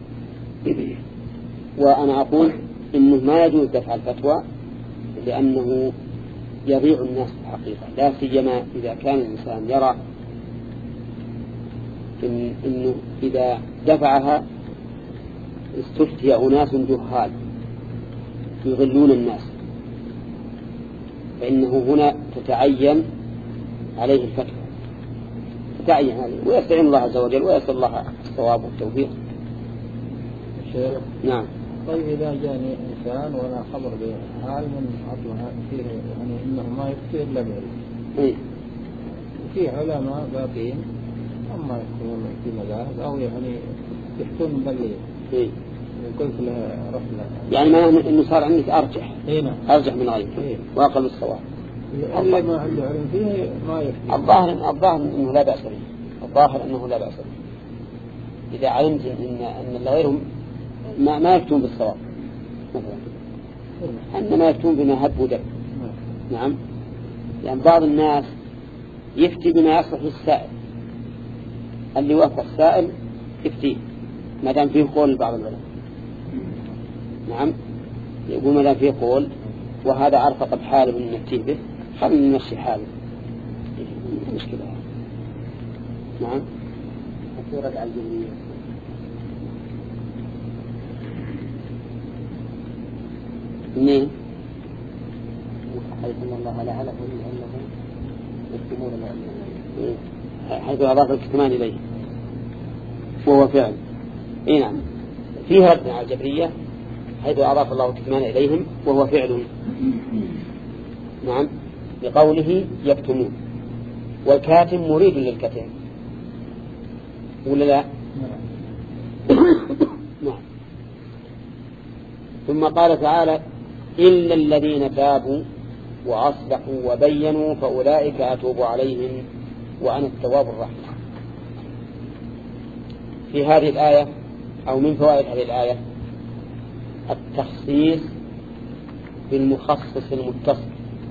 وأنا أقول إنه ما يجوز دفع الفتوى، لأنه يضيع الناس في الحقيقة، لا سيما إذا كان الإنسان يرى إن إنه إذا دفعها استفتي أناس جهال يغلون الناس، فإنه هنا تتعين عليه الفتوى، تتعين عليه، ويستعين الله عز وجل ويسأل الله الصواب والتوفيق. شيخ. نعم. طيب إذا جاني إنسان وأنا خبر بعالم عطلها فيه يعني إنه ما يفتي إلا بعلم، إيه؟ وفي علماء باقين أما يكونون في مذاهب أو يعني يفتون بلية، إيه؟ قلت له رحلة يعني ما إنه صار عندك أرجح، هنا أرجح من غيره، إيه؟ وأقل الصواب. اللي ما عنده علم فيه ما يفتي. الظاهر الظاهر إنه لا بأس به، الظاهر إنه لا بأس به إذا علمت إن أن غيرهم ما ما يفتون بالصواب مثلا، إنما يفتون بما هب ودب. نعم. يعني بعض الناس يفتي بما يصلح للسائل، اللي وافق السائل يفتيه ما دام فيه قول بعض العلماء. نعم. يقول ما دام فيه قول وهذا عرفق بحاله من نفتيه به، خلنا نمشي حاله، مشكلة. نعم. أثيرت على الجبرية منين؟ حيث أن الله لا علف أنه يكتمون العلم، حيث أضاف الكتمان إليه وهو فعل. إيه نعم، فيه رد على الجبرية حيث أضاف الله الكتمان إليهم وهو فعل. نعم، بقوله يكتمون، والكاتم مريد للكتم ولا لا؟ نعم. ثم قال تعالى إلا الذين تابوا وأصلحوا وبينوا فأولئك أتوب عليهم وأنا التواب الرحيم. في هذه الآية أو من فوائد هذه الآية التخصيص بالمخصص المتصل.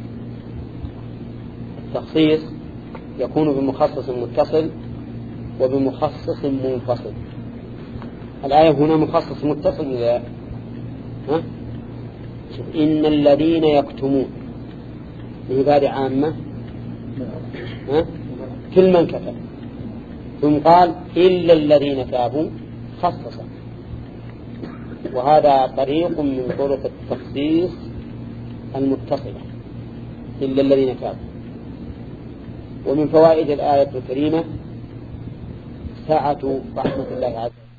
التخصيص يكون بمخصص متصل وبمخصص منفصل. الآية هنا مخصص متصل إلى ها؟ إن الذين يكتمون لعبادة عامة ها؟ كل من كتب، ثم قال إلا الذين تابوا خصصا، وهذا طريق من طرق التخصيص المتصلة، إلا الذين تابوا. ومن فوائد الآية الكريمة سعة رحمة الله عز وجل